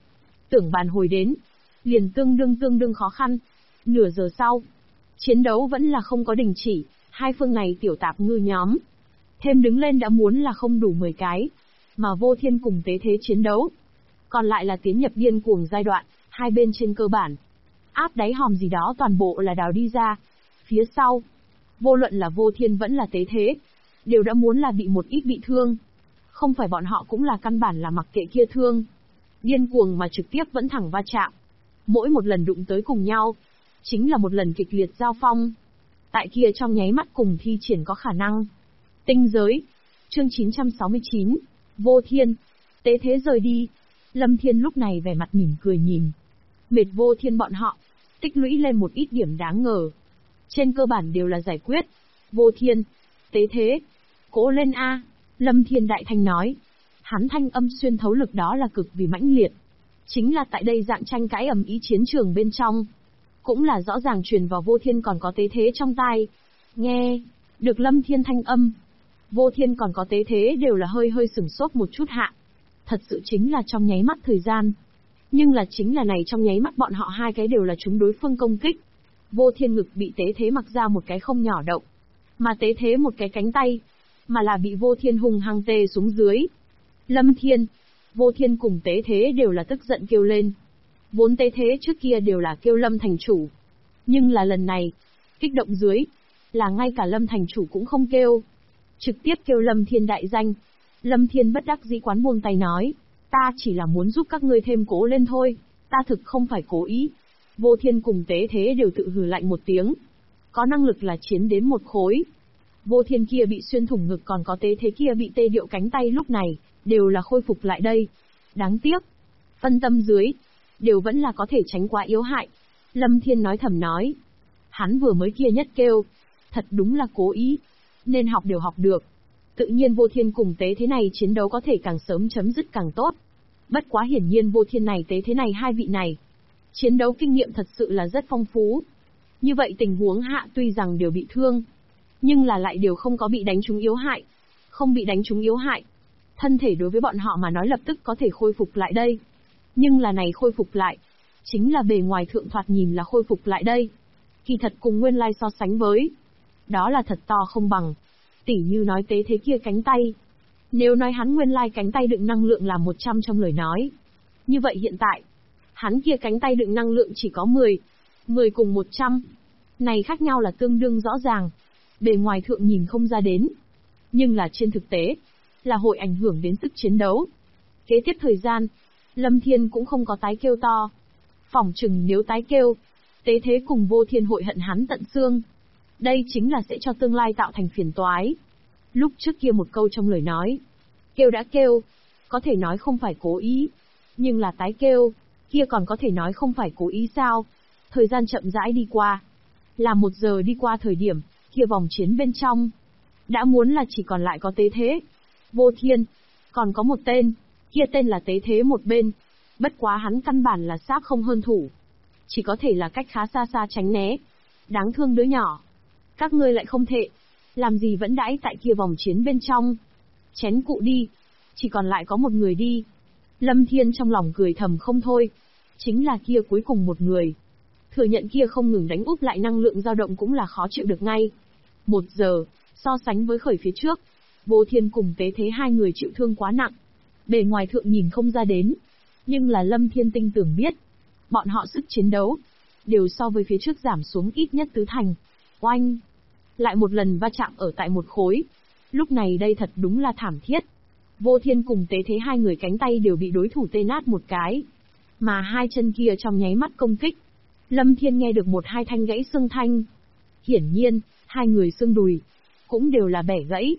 S1: Tưởng bàn hồi đến, liền tương đương khó khăn. Nửa giờ sau, chiến đấu vẫn là không có đình chỉ, hai phương này tiểu tạp ngư nhóm. Thêm đứng lên đã muốn là không đủ 10 cái, mà Vô Thiên cùng Tế Thế chiến đấu. Còn lại là tiến nhập điên cuồng giai đoạn, hai bên trên cơ bản. Áp đáy hòm gì đó toàn bộ là đào đi ra. Phía sau, vô luận là Vô Thiên vẫn là Tế Thế, đều đã muốn là bị một ít bị thương. Không phải bọn họ cũng là căn bản là mặc kệ kia thương. Điên cuồng mà trực tiếp vẫn thẳng va chạm. Mỗi một lần đụng tới cùng nhau, chính là một lần kịch liệt giao phong. Tại kia trong nháy mắt cùng thi triển có khả năng. Tinh giới. Chương 969. Vô Thiên. Tế Thế rời đi. Lâm Thiên lúc này vẻ mặt mỉm cười nhìn. Mệt Vô Thiên bọn họ, tích lũy lên một ít điểm đáng ngờ. Trên cơ bản đều là giải quyết. Vô Thiên. Tế Thế. Cố lên a. Lâm Thiên đại thanh nói. Hắn thanh âm xuyên thấu lực đó là cực vì mãnh liệt. Chính là tại đây dạng tranh cãi ầm ĩ chiến trường bên trong. Cũng là rõ ràng truyền vào Vô Thiên còn có Tế Thế trong tai. Nghe, được Lâm Thiên thanh âm. Vô Thiên còn có Tế Thế đều là hơi sửng sốt một chút hạ. Thật sự chính là trong nháy mắt thời gian. Nhưng là chính là này trong nháy mắt bọn họ hai cái đều là chúng đối phương công kích. Vô Thiên ngực bị Tế Thế mặc ra một cái không nhỏ động. Mà Tế Thế một cái cánh tay. Mà là bị Vô Thiên hung hăng tê xuống dưới. Lâm Thiên, Vô Thiên cùng Tế Thế đều là tức giận kêu lên. Vốn Tế Thế trước kia đều là kêu Lâm thành chủ. Nhưng là lần này, kích động dưới, là ngay cả Lâm thành chủ cũng không kêu. Trực tiếp kêu Lâm Thiên đại danh. Lâm Thiên bất đắc dĩ quán buông tay nói, ta chỉ là muốn giúp các ngươi thêm cố lên thôi, ta thực không phải cố ý. Vô Thiên cùng Tế Thế đều tự hừ lạnh một tiếng. Có năng lực là chiến đến một khối. Vô Thiên kia bị xuyên thủng ngực còn có Tế Thế kia bị tê điệu cánh tay lúc này, đều là khôi phục lại đây. Đáng tiếc. Phân tâm dưới, đều vẫn là có thể tránh quá yếu hại. Lâm Thiên nói thầm nói. Hắn vừa mới kia nhất kêu. Thật đúng là cố ý. Nên học đều học được. Tự nhiên Vô Thiên cùng Tế Thế này chiến đấu có thể càng sớm chấm dứt càng tốt. Bất quá hiển nhiên Vô Thiên này Tế Thế này hai vị này. Chiến đấu kinh nghiệm thật sự là rất phong phú. Như vậy tình huống hạ tuy rằng đều bị thương. Nhưng là lại đều không có bị đánh trúng yếu hại. Không bị đánh trúng yếu hại. Thân thể đối với bọn họ mà nói lập tức có thể khôi phục lại đây. Nhưng là này khôi phục lại. Chính là bề ngoài thượng thoạt nhìn là khôi phục lại đây. Kỳ thật cùng nguyên lai so sánh với. Đó là thật to không bằng. Tỉ như nói Tế Thế kia cánh tay. Nếu nói hắn nguyên lai cánh tay đựng năng lượng là 100 trong lời nói. Như vậy hiện tại, hắn kia cánh tay đựng năng lượng chỉ có 10. 10 cùng 100. Này khác nhau là tương đương rõ ràng. Bề ngoài thượng nhìn không ra đến. Nhưng là trên thực tế, là hội ảnh hưởng đến sức chiến đấu. Kế tiếp thời gian, Lâm Thiên cũng không có tái kêu to. Phỏng chừng nếu tái kêu, Tế Thế cùng Vô Thiên hội hận hắn tận xương. Đây chính là sẽ cho tương lai tạo thành phiền toái. Lúc trước kia một câu trong lời nói. Kêu đã kêu, có thể nói không phải cố ý. Nhưng là tái kêu, kia còn có thể nói không phải cố ý sao. Thời gian chậm rãi đi qua. Là 1 giờ đi qua thời điểm, kia vòng chiến bên trong. Đã muốn là chỉ còn lại có Tế Thế, Vô Thiên. Còn có một tên, kia tên là Tế Thế một bên. Bất quá hắn căn bản là sáp không hơn thủ. Chỉ có thể là cách khá xa xa tránh né. Đáng thương đứa nhỏ. Các ngươi lại không thể. Làm gì vẫn đãi tại kia vòng chiến bên trong. Chén cụ đi. Chỉ còn lại có một người đi. Lâm Thiên trong lòng cười thầm không thôi. Chính là kia cuối cùng một người. Thừa nhận kia không ngừng đánh úp lại năng lượng dao động cũng là khó chịu được ngay. 1 giờ, so sánh với khởi phía trước. Vô Thiên cùng Tế Thế hai người chịu thương quá nặng. Bề ngoài thượng nhìn không ra đến. Nhưng là Lâm Thiên tinh tưởng biết. Bọn họ sức chiến đấu. Đều so với phía trước giảm xuống ít nhất tứ thành. Oanh! Lại một lần va chạm ở tại một khối. Lúc này đây thật đúng là thảm thiết. Vô Thiên cùng Tế Thế hai người cánh tay đều bị đối thủ tê nát một cái. Mà hai chân kia trong nháy mắt công kích. Lâm Thiên nghe được 1-2 thanh gãy xương thanh. Hiển nhiên, hai người xương đùi. Cũng đều là bẻ gãy.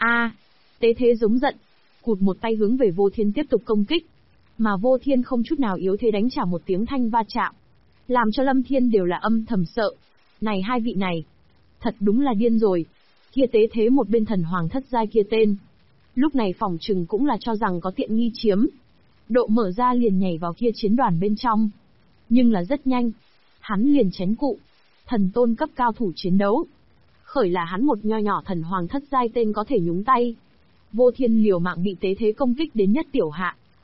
S1: Tế Thế giống giận. Cụt một tay hướng về Vô Thiên tiếp tục công kích. Mà Vô Thiên không chút nào yếu thế đánh trả một tiếng thanh va chạm. Làm cho Lâm Thiên đều là âm thầm sợ. Này hai vị này. Thật đúng là điên rồi. Kia Tế Thế một bên thần hoàng thất giai kia tên. Lúc này phỏng chừng cũng là cho rằng có tiện nghi chiếm. Độ mở ra liền nhảy vào kia chiến đoàn bên trong. Nhưng là rất nhanh. Hắn liền chén cụ. Thần tôn cấp cao thủ chiến đấu. Khởi là hắn một nho nhỏ thần hoàng thất giai tên có thể nhúng tay. Vô Thiên liều mạng bị Tế Thế công kích đến nhất tiểu hạ.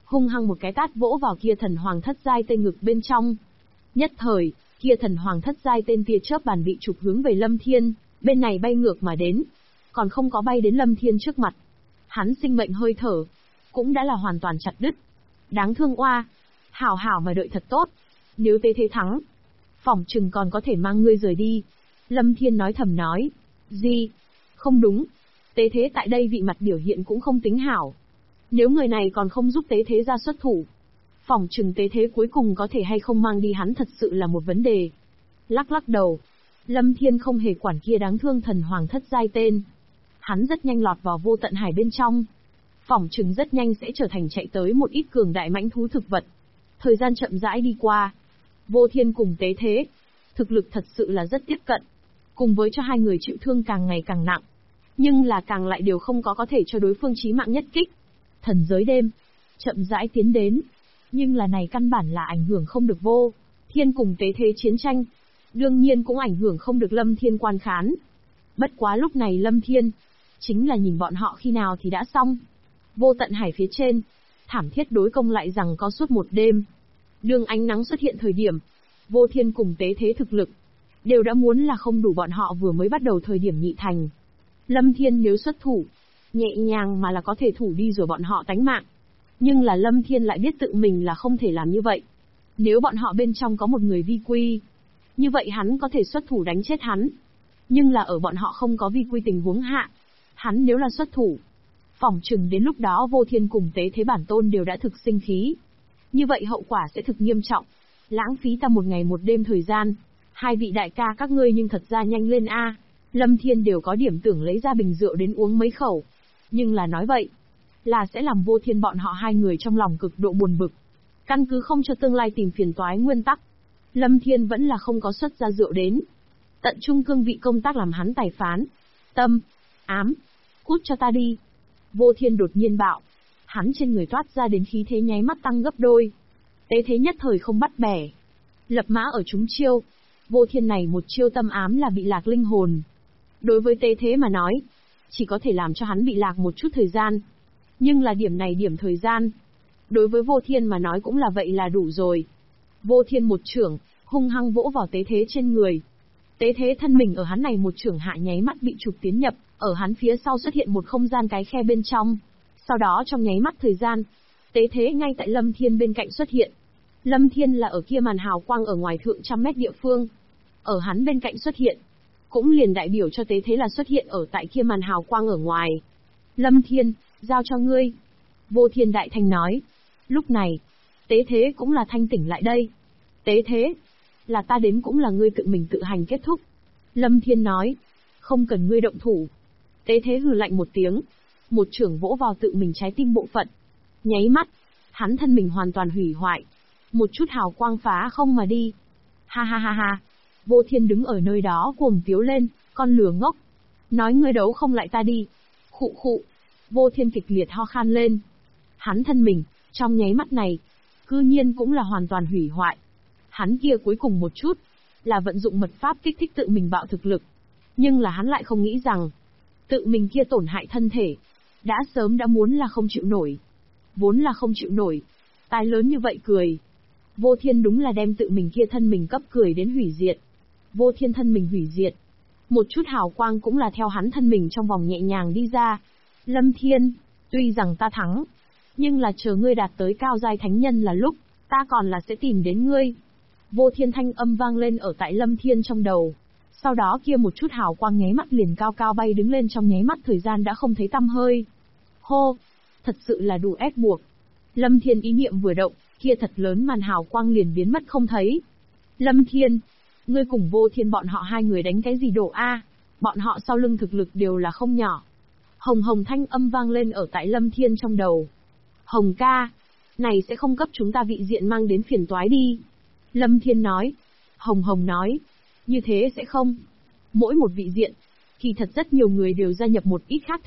S1: hung hăng một cái tát vỗ vào kia thần hoàng thất giai tên ngực bên trong. Nhất thời, kia thần hoàng thất giai tên tia chớp bàn bị chụp hướng về Lâm Thiên, bên này bay ngược mà đến, còn không có bay đến Lâm Thiên trước mặt. Hắn sinh mệnh hơi thở, cũng đã là hoàn toàn chặt đứt. Đáng thương oa, hảo hảo mà đợi thật tốt. Nếu tế thế thắng, phỏng chừng còn có thể mang ngươi rời đi. Lâm Thiên nói thầm nói. Gì? Không đúng. Tế thế tại đây vị mặt biểu hiện cũng không tính hảo. Nếu người này còn không giúp tế thế ra xuất thủ, phỏng chừng tế thế cuối cùng có thể hay không mang đi hắn thật sự là một vấn đề. Lắc lắc đầu, Lâm Thiên không hề quản kia đáng thương thần hoàng thất giai tên. Hắn rất nhanh lọt vào vô tận hải bên trong. Phỏng chừng rất nhanh sẽ trở thành chạy tới một ít cường đại mãnh thú thực vật. Thời gian chậm rãi đi qua. Vô Thiên cùng tế thế, thực lực thật sự là rất tiếp cận. Cùng với cho hai người chịu thương càng ngày càng nặng. Nhưng là càng lại đều không có thể cho đối phương chí mạng nhất kích. Thần giới đêm, chậm rãi tiến đến. Nhưng là này căn bản là ảnh hưởng không được Vô Thiên cùng tế thế chiến tranh. Đương nhiên cũng ảnh hưởng không được Lâm Thiên quan khán. Bất quá lúc này Lâm Thiên, chính là nhìn bọn họ khi nào thì đã xong. Vô tận hải phía trên, thảm thiết đối công lại rằng có suốt một đêm. Đương ánh nắng xuất hiện thời điểm, Vô Thiên cùng tế thế thực lực, đều đã muốn là không đủ bọn họ vừa mới bắt đầu thời điểm nhị thành. Lâm Thiên nếu xuất thủ, nhẹ nhàng mà là có thể thủ đi rồi bọn họ tánh mạng. Nhưng là Lâm Thiên lại biết tự mình là không thể làm như vậy. Nếu bọn họ bên trong có một người vi quy, như vậy hắn có thể xuất thủ đánh chết hắn. Nhưng là ở bọn họ không có vi quy tình huống hạ, hắn nếu là xuất thủ, phỏng chừng đến lúc đó Vô Thiên cùng tế thế bản tôn đều đã thực sinh khí. Như vậy hậu quả sẽ thực nghiêm trọng. Lãng phí ta một ngày một đêm thời gian. Hai vị đại ca các ngươi nhưng thật ra nhanh lên a. Lâm Thiên đều có điểm tưởng lấy ra bình rượu đến uống mấy khẩu. Nhưng là nói vậy, là sẽ làm Vô Thiên bọn họ hai người trong lòng cực độ buồn bực. Căn cứ không cho tương lai tìm phiền toái nguyên tắc, Lâm Thiên vẫn là không có xuất ra rượu đến. Tận trung cương vị công tác làm hắn tài phán. Tâm, ám, cút cho ta đi. Vô Thiên đột nhiên bạo. Hắn trên người toát ra đến khí thế nháy mắt tăng gấp đôi. Tế thế nhất thời không bắt bẻ. Lập mã ở chúng chiêu. Vô Thiên này một chiêu tâm ám là bị lạc linh hồn. Đối với tế thế mà nói, chỉ có thể làm cho hắn bị lạc một chút thời gian. Nhưng là điểm này điểm thời gian, đối với Vô Thiên mà nói cũng là vậy là đủ rồi. Vô Thiên một chưởng, hung hăng vỗ vào tế thế trên người. Tế thế thân mình ở hắn này một chưởng hạ nháy mắt bị chụp tiến nhập, ở hắn phía sau xuất hiện một không gian cái khe bên trong. Sau đó trong nháy mắt thời gian, tế thế ngay tại Lâm Thiên bên cạnh xuất hiện. Lâm Thiên là ở kia màn hào quang ở ngoài thượng trăm mét địa phương. Ở hắn bên cạnh xuất hiện, cũng liền đại biểu cho tế thế là xuất hiện ở tại kia màn hào quang ở ngoài. Lâm Thiên, giao cho ngươi. Vô Thiên đại thanh nói. Lúc này, tế thế cũng là thanh tỉnh lại đây. Tế thế, là ta đến cũng là ngươi tự mình tự hành kết thúc. Lâm Thiên nói, không cần ngươi động thủ. Tế thế hừ lạnh một tiếng, một chưởng vỗ vào tự mình trái tim bộ phận. Nháy mắt, hắn thân mình hoàn toàn hủy hoại. Một chút hào quang phá không mà đi. Ha ha ha ha. Vô Thiên đứng ở nơi đó cuồng tiếu lên, con lừa ngốc. Nói ngươi đấu không lại ta đi. Khụ khụ. Vô Thiên kịch liệt ho khan lên. Hắn thân mình, trong nháy mắt này, cư nhiên cũng là hoàn toàn hủy hoại. Hắn kia cuối cùng một chút, là vận dụng mật pháp kích thích tự mình bạo thực lực. Nhưng là hắn lại không nghĩ rằng, tự mình kia tổn hại thân thể, đã sớm đã muốn là không chịu nổi. Vốn là không chịu nổi. Tai lớn như vậy cười. Vô Thiên đúng là đem tự mình kia thân mình cấp cười đến hủy diệt. Vô Thiên thân mình hủy diệt. Một chút hào quang cũng là theo hắn thân mình trong vòng nhẹ nhàng đi ra. Lâm Thiên, tuy rằng ta thắng, nhưng là chờ ngươi đạt tới cao giai thánh nhân là lúc, ta còn là sẽ tìm đến ngươi. Vô Thiên thanh âm vang lên ở tại Lâm Thiên trong đầu. Sau đó kia một chút hào quang nháy mắt liền cao cao bay đứng lên trong nháy mắt thời gian đã không thấy tăm hơi. Hô, thật sự là đủ ép buộc. Lâm Thiên ý niệm vừa động, kia thật lớn màn hào quang liền biến mất không thấy. Lâm Thiên, ngươi cùng Vô Thiên bọn họ hai người đánh cái gì đổ a? Bọn họ sau lưng thực lực đều là không nhỏ. Hồng Hồng thanh âm vang lên ở tại Lâm Thiên trong đầu. Hồng ca, này sẽ không cấp chúng ta vị diện mang đến phiền toái đi. Lâm Thiên nói. Hồng Hồng nói. Như thế sẽ không. Mỗi một vị diện, kỳ thật rất nhiều người đều gia nhập một ít khác